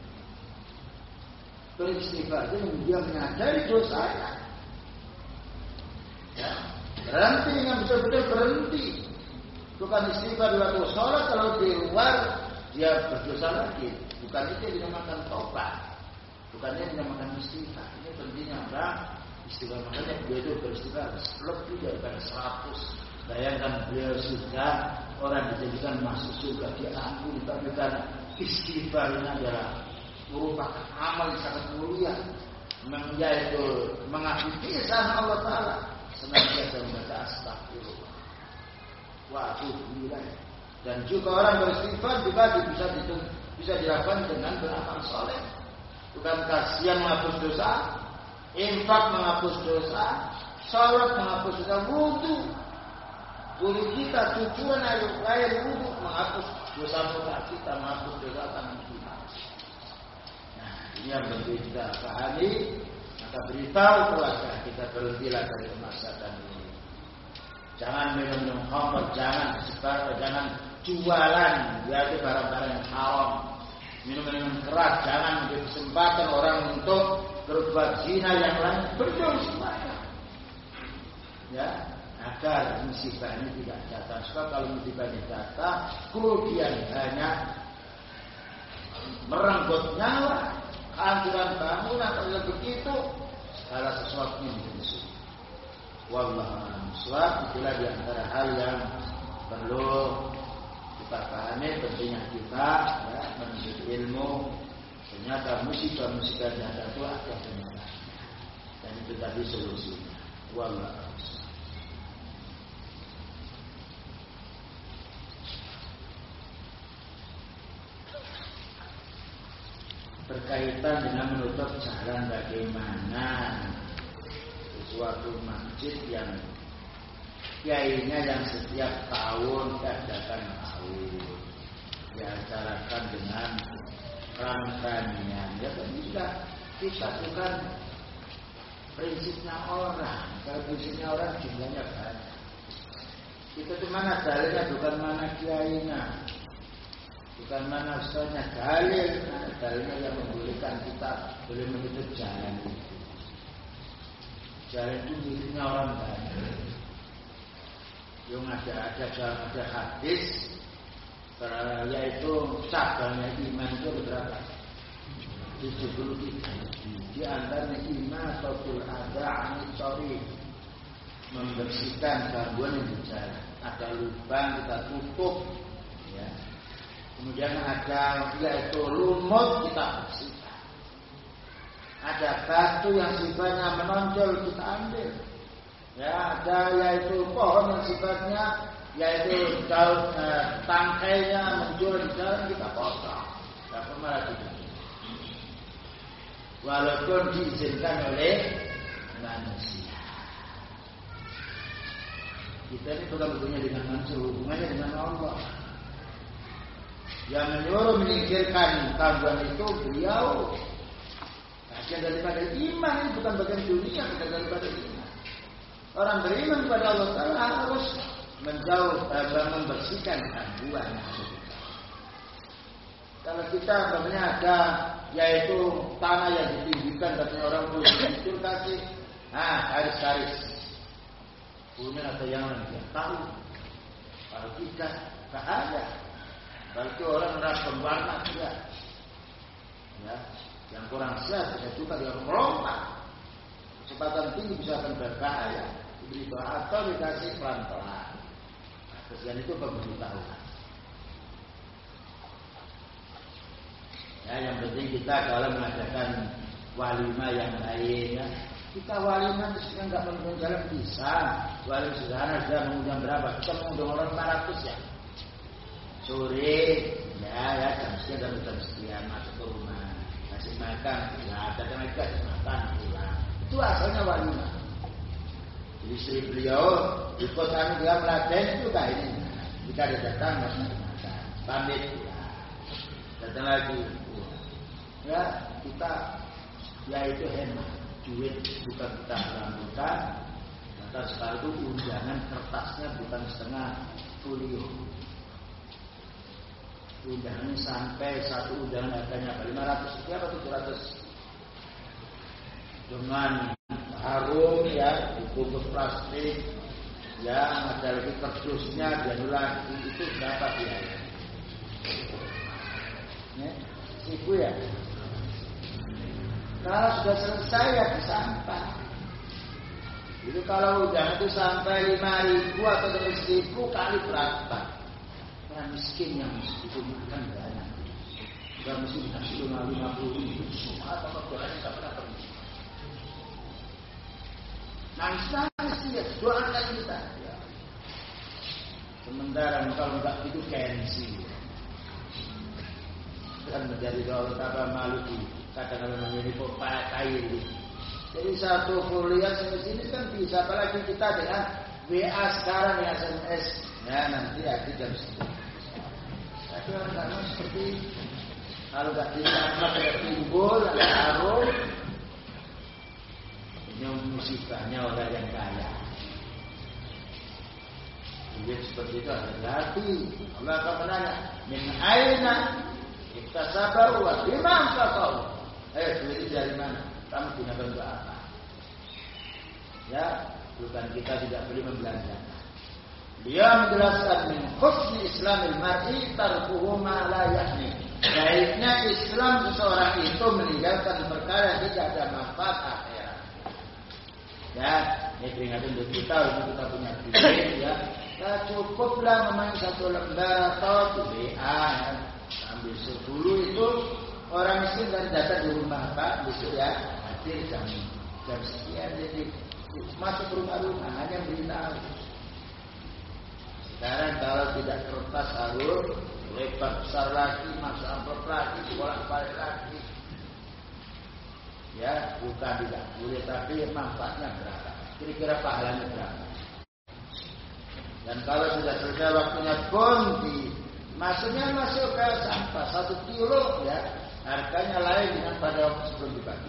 Beristighfar itu dia menyadari dosanya. Ya, berhenti dengan betul-betul berhenti. Bukan istighfar di waktu sholat, kalau di luar dia berdosa lagi. Bukan itu yang dinamakan tobat. Bukannya dinamakan istighfar. Ini pentingnya orang istighfar. Makanya beliau itu beristighfar lebih daripada 100 Bayangkan beliau sudah orang dijadikan masuk surga, dia ampuni, tapi karena istighfarnya adalah merupakan amal yang sangat mulia, yaitu mengakui sana Allah Taala, senantiasa membaca astagfirullah wa atubu ilaih. Dan juga orang beristighfar juga bisa dilakukan dengan beramal soleh. Bukankah siang menghapus dosa, infak menghapus dosa, salat menghapus dosa, wudu kita cucuran air wudu menghapus dosa muka kita, menghapus dosa tangan kita. Nah, ini yang penting kita pahami. Maka beritahu keluarga kita, berhentilah dari kemaksiatan ini. Jangan minum khamr, jangan jualan yaitu barang-barang yang haram. Minum keras, jangan menjadi kesempatan orang untuk berbuat zina yang lain, berdosa. Ya, agar musibah ini tidak datang. Sebab kalau musibah ini datang, kerugian banyak, merenggut nyawa, kehancuran bangunan, kalau begitu segala sesuatunya menjadi sulit. Wallahu a'lam bishawab. Itulah di antara hal yang perlu kita pahami, pentingnya kita menuntut ilmu. Ternyata musibah-musibah yang ada itu ada benar, dan itu tadi solusinya. Wallahu a'lam bishawab. Berkaitan dengan menutup jalan, bagaimana sesuatu masjid yang kiainya yang setiap tahun diadakan maulid, diacarakan dengan rangkaian, ya tidak kita bukan prinsipnya orang. Kalau prinsipnya orang jumlahnya banyak, itu cuma dalilnya, bukan mana kiainya, bukan mana ustaznya, dalilnya yang membolehkan kita boleh menutup jalan itu. Jalan itu miliknya orang banyak. Yang ada hadis, yaitu cabangnya iman itu berapa? 73. Di antaranya iman atau ada anisori, membersihkan gangguan yang di jalan. Ada lubang kita tutup, ya. Kemudian ada yaitu lumut kita bersihkan. Ada batu yang sifatnya menonjol kita ambil. Ya, ada yaitu pohon yang sifatnya yaitu daun tangkainya menjual di jalan, kita potong. Tak malah tidak. Walaupun diizinkan oleh manusia. Kita ini bukan hubungannya dengan manusia, hubungannya dengan Allah. Yang menyuruh menyingkirkan gangguan itu beliau. Bagian daripada iman, ini bukan bagian dunia, bukan daripada iman. Orang beriman kepada Allah Ta'ala harus menjauh dan membersihkan gangguan. Kalau kita sebenarnya ada yaitu tanah yang ditinggikan, katanya orang punya itu kasih garis-garis punya atau yang lain tidak tahu. Kalau tidak ada. Kalau itu orang merasa warna juga, ya, yang kurang sehat bisa juga dia melompat, kecepatan tinggi bisa akan berbahaya. Diberi doa atau dikasih pelan-pelan. Kemudian itu pemberitahuan. Ya, yang penting kita kalau mengadakan walimah yang lain, ya, kita walimah itu sekarang nggak mengundang jalan bisa. Walimah sederhana sudah mengundang berapa? Kita mengundang orang 400 ya. Sore, ya jam sekian masuk ke rumah, kasih makan, ya datang lagi kasih makan, pulang. Itu asalnya walimah. Jadi istri beliau ikut dia meladen itu kayak ini. Jika dia datang masih makan, pamit pulang, datang lagi. Ya kita, yaitu hemat duit, bukan kita rambutan. Maka sekarang itu undangan kertasnya bukan setengah folio. Undangan sampai satu undangan harganya 500 rupiah atau 700 dengan harum ya, dibungkus plastik ya, ada lagi kerdusnya dan lagi itu berapa biaya? Ya, Ibu ya. Kalau sudah selesai ya disampah. Jadi kalau hujan itu sampai 5.000 atau 10.000 kali berapa? Orang miskin yang itu makan banyak. Orang miskin dikasih 50.000 semua apa doanya tak pernah pergi. Nangis dia doakan kita. Ya. Sementara kalau enggak itu gengsi. Dan menjadi kalau tambah malu di kadang-kadang ini kok kain. Jadi satu kuliah sini kan bisa, apalagi kita dengan WA sekarang ya SMS. Ya nanti ada jam 9. Tapi orang seperti kalau nggak ditambah kayak timbul, ada harum. Ini musibahnya orang yang kaya. Jadi seperti itu hati-hati. Allah akan menanya, min aina iktasabahu wa bima anfaqahu. Duit itu dari mana? Kamu gunakan untuk apa? Ya, bukan kita tidak boleh membelanjakan. Dia menjelaskan min husni Islamil mar'i tarkuhu ma la yahni. Baiknya Islam seseorang itu meninggalkan perkara yang tidak ada manfaat akhirat. Ya, ini peringatan untuk kita punya duit ya. Nah, cukuplah memang satu lembar atau WA ya. Ambil 10 itu orang miskin dan datang di rumah Pak besok ya hadir jam sekian, jadi masuk rumah-rumah hanya beritahu. Sekarang kalau tidak kertas harus lebar besar lagi, masuk amplop lagi, bolak-balik lagi. Ya, bukan tidak boleh, tapi manfaatnya berapa? Kira-kira pahalanya berapa? Dan kalau sudah selesai waktunya konti, masuknya masuk ke sampah 1 kilo ya, harganya lain dengan pada waktu sebelum dibagi.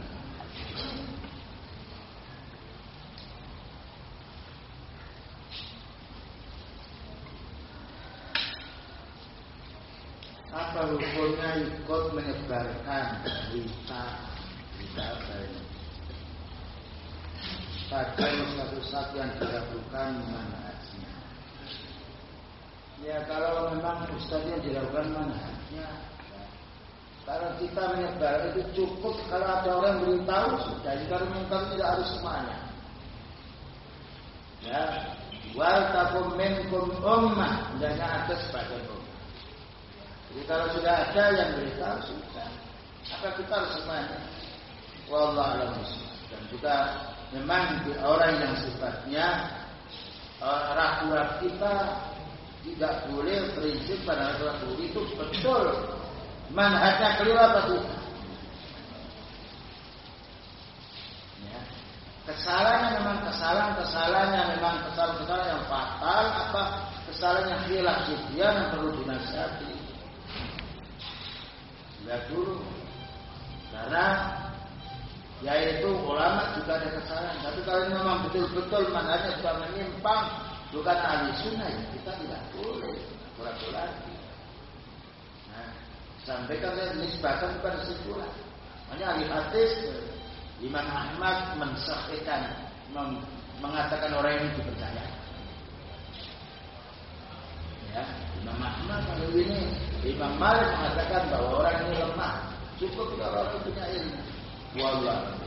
Apa hukumnya ikut menyebarkan berita apa ini? Pada satu-satu yang dilakukan manhajnya. Ya kalau memang ustaznya dilakukan manhajnya. Kalau kita menyebar itu cukup kalau ada orang beritahu sudah. Kalau menyebar tidak harus semuanya. Ya, wal takum minkum ummah, hendaknya ada sebagian ummah. Jadi kalau sudah ada yang beritahu sudah. Apa kita harus semuanya? Wallahu a'lam bishawab. Dan juga memang orang yang sifatnya ragu-ragu kita tidak boleh prinsip pada ragu itu betul. Manhajnya keliru apa tidak? Ya. Kesalahannya memang kesalahan yang fatal, apa kesalahan yang khilaf dia yang perlu dinasihati. Lihat dulu, karena yaitu ulama juga ada kesalahan. Tapi kalau ini memang betul-betul manhajnya sudah menyimpang, bukan ahli sunnah, ya kita tidak boleh ragu lagi. Sampaikan saya nisbahkan kepada kesimpulan. Makanya ahli hadis Imam Ahmad mensahihkan, mengatakan orang ini dipercaya. Ya, Imam Ahmad kalau ini Imam Malik mengatakan bahwa orang ini lemah. Cukup kalau orang punya ilmu. Wallahu a'lam.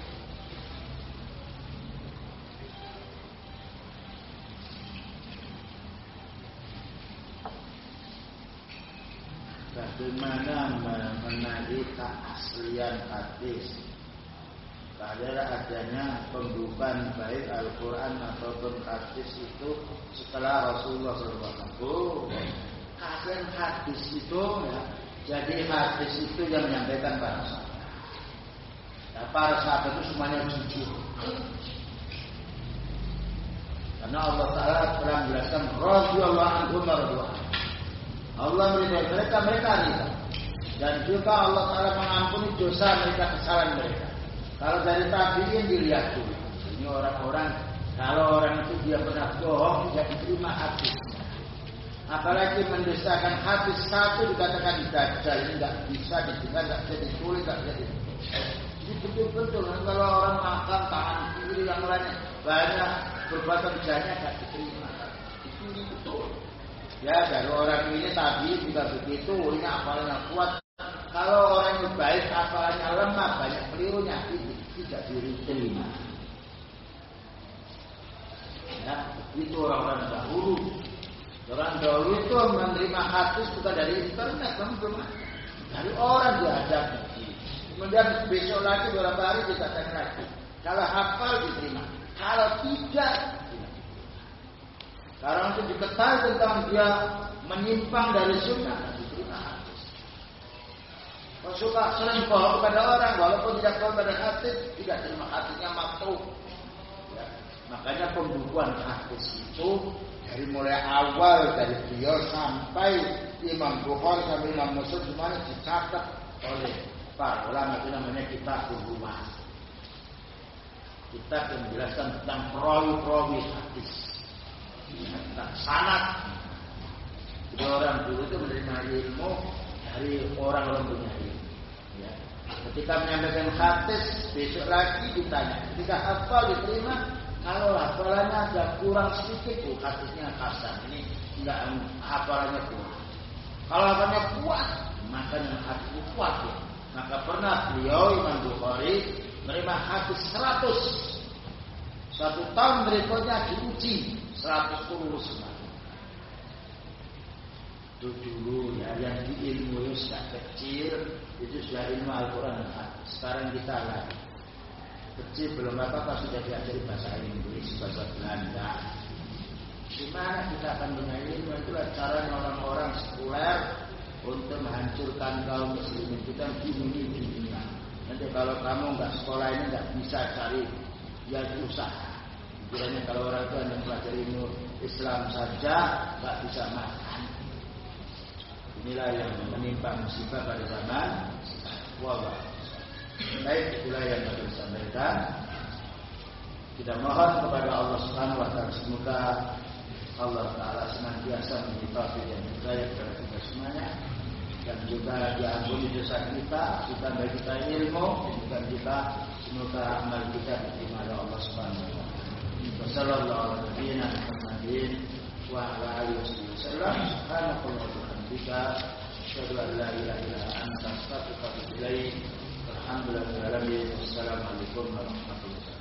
Bagaimana mengenali keaslian hadis? Pada adanya pembukaan baik Al-Quran ataupun hadis itu setelah Rasulullah SAW. Keaslian hadis itu ya, jadi hadis itu yang menyampaikan para sahabat. Ya, para sahabat itu semuanya jujur. Karena Allah Ta'ala telah menjelaskan radhiyallahu anhum wa radu anhu. Allah meridai mereka ridha. Dan juga Allah Ta'ala mengampuni dosa mereka, kesalahan mereka. Kalau dari tabi'in dilihat dulu. Ini orang-orang, kalau orang itu dia pernah bohong, tidak diterima hadisnya. Apalagi mendustakan hadis satu dikatakan dajjal, ini tidak bisa didengar, tidak bisa ditulis, tidak bisa ditulis. Jadi betul-betul kalau orang makan tangan kiri yang lainnya banyak perbuatan jahilnya tidak diterima. Itu betul. Ya, dari orang ini tadi juga begitu, ini hafalannya kuat. Kalau orang yang baik, hafalannya lemah, banyak kelirunya, itu tidak diterima. Ya, itu orang-orang dahulu. Orang dahulu itu menerima hadis bukan dari internet, kamu belum ada. Dari orang dihadapi. Kemudian besok lagi beberapa hari dikatakan lagi. Kalau hafal diterima, kalau tidak. Kalau itu diketahui tentang dia menyimpang dari sunnah, diterima hadis. Kalau suka sering bawa kepada orang, walaupun tidak bawa pada hadis, tidak terima hadisnya makruh. Ya. Makanya pembukuan hadis itu dari mulai awal dari beliau sampai Imam Bukhari sampai Imam Muslim semuanya dicatat oleh para ulama, itu namanya kitab rumah. Kitab yang menjelaskan tentang perawi-perawi hadis, tentang sanad. Jadi orang dulu itu menerima ilmu dari orang-orang punya ilmu. Ya. Ketika menyampaikan hadis, besok lagi ditanya. Ketika hafal diterima. Kalau hafalannya agak kurang sedikit, hadisnya hasan. Ini enggak hafalannya kurang. Kalau hafalannya kuat, maka yang hadisnya kuat ya. Maka pernah beliau Imam Bukhari menerima hadis 100. 1 tahun berikutnya diuji 110 semua. Itu dulu ya, yang di ilmu sudah kecil itu sudah ilmu Al-Quran dan hadis. Sekarang kita lagi kecil belum apa-apa sudah diajari bahasa Inggris, bahasa Belanda. Gimana kita akan punya ilmu? Itulah cara orang-orang sekuler untuk menghancurkan kaum muslimin kita di dunia. Nanti kalau kamu nggak sekolah ini nggak bisa cari ya usaha. Kiranya kalau orang itu hanya mempelajari ilmu Islam saja nggak bisa makan. Inilah yang menimpa musibah pada zaman wabah. Baik, itulah yang dapat disampaikan. Kita mohon kepada Allah Subhanahu wa taala semoga Allah taala senantiasa memberi taufik dan hidayah kepada kita semuanya, dan juga diampuni dosa kita, ditambah kita ilmu, dan kita semoga amal kita diterima oleh Allah Subhanahu wa taala. Wassallallahu alaihi wa ala alihi wasallam. Subhanallahi wa bihamdihi, asyhadu an la ilaha illa anta, astaghfiruka wa atubu ilaik. Alhamdulillah. Wassalamualaikum warahmatullahi wabarakatuh.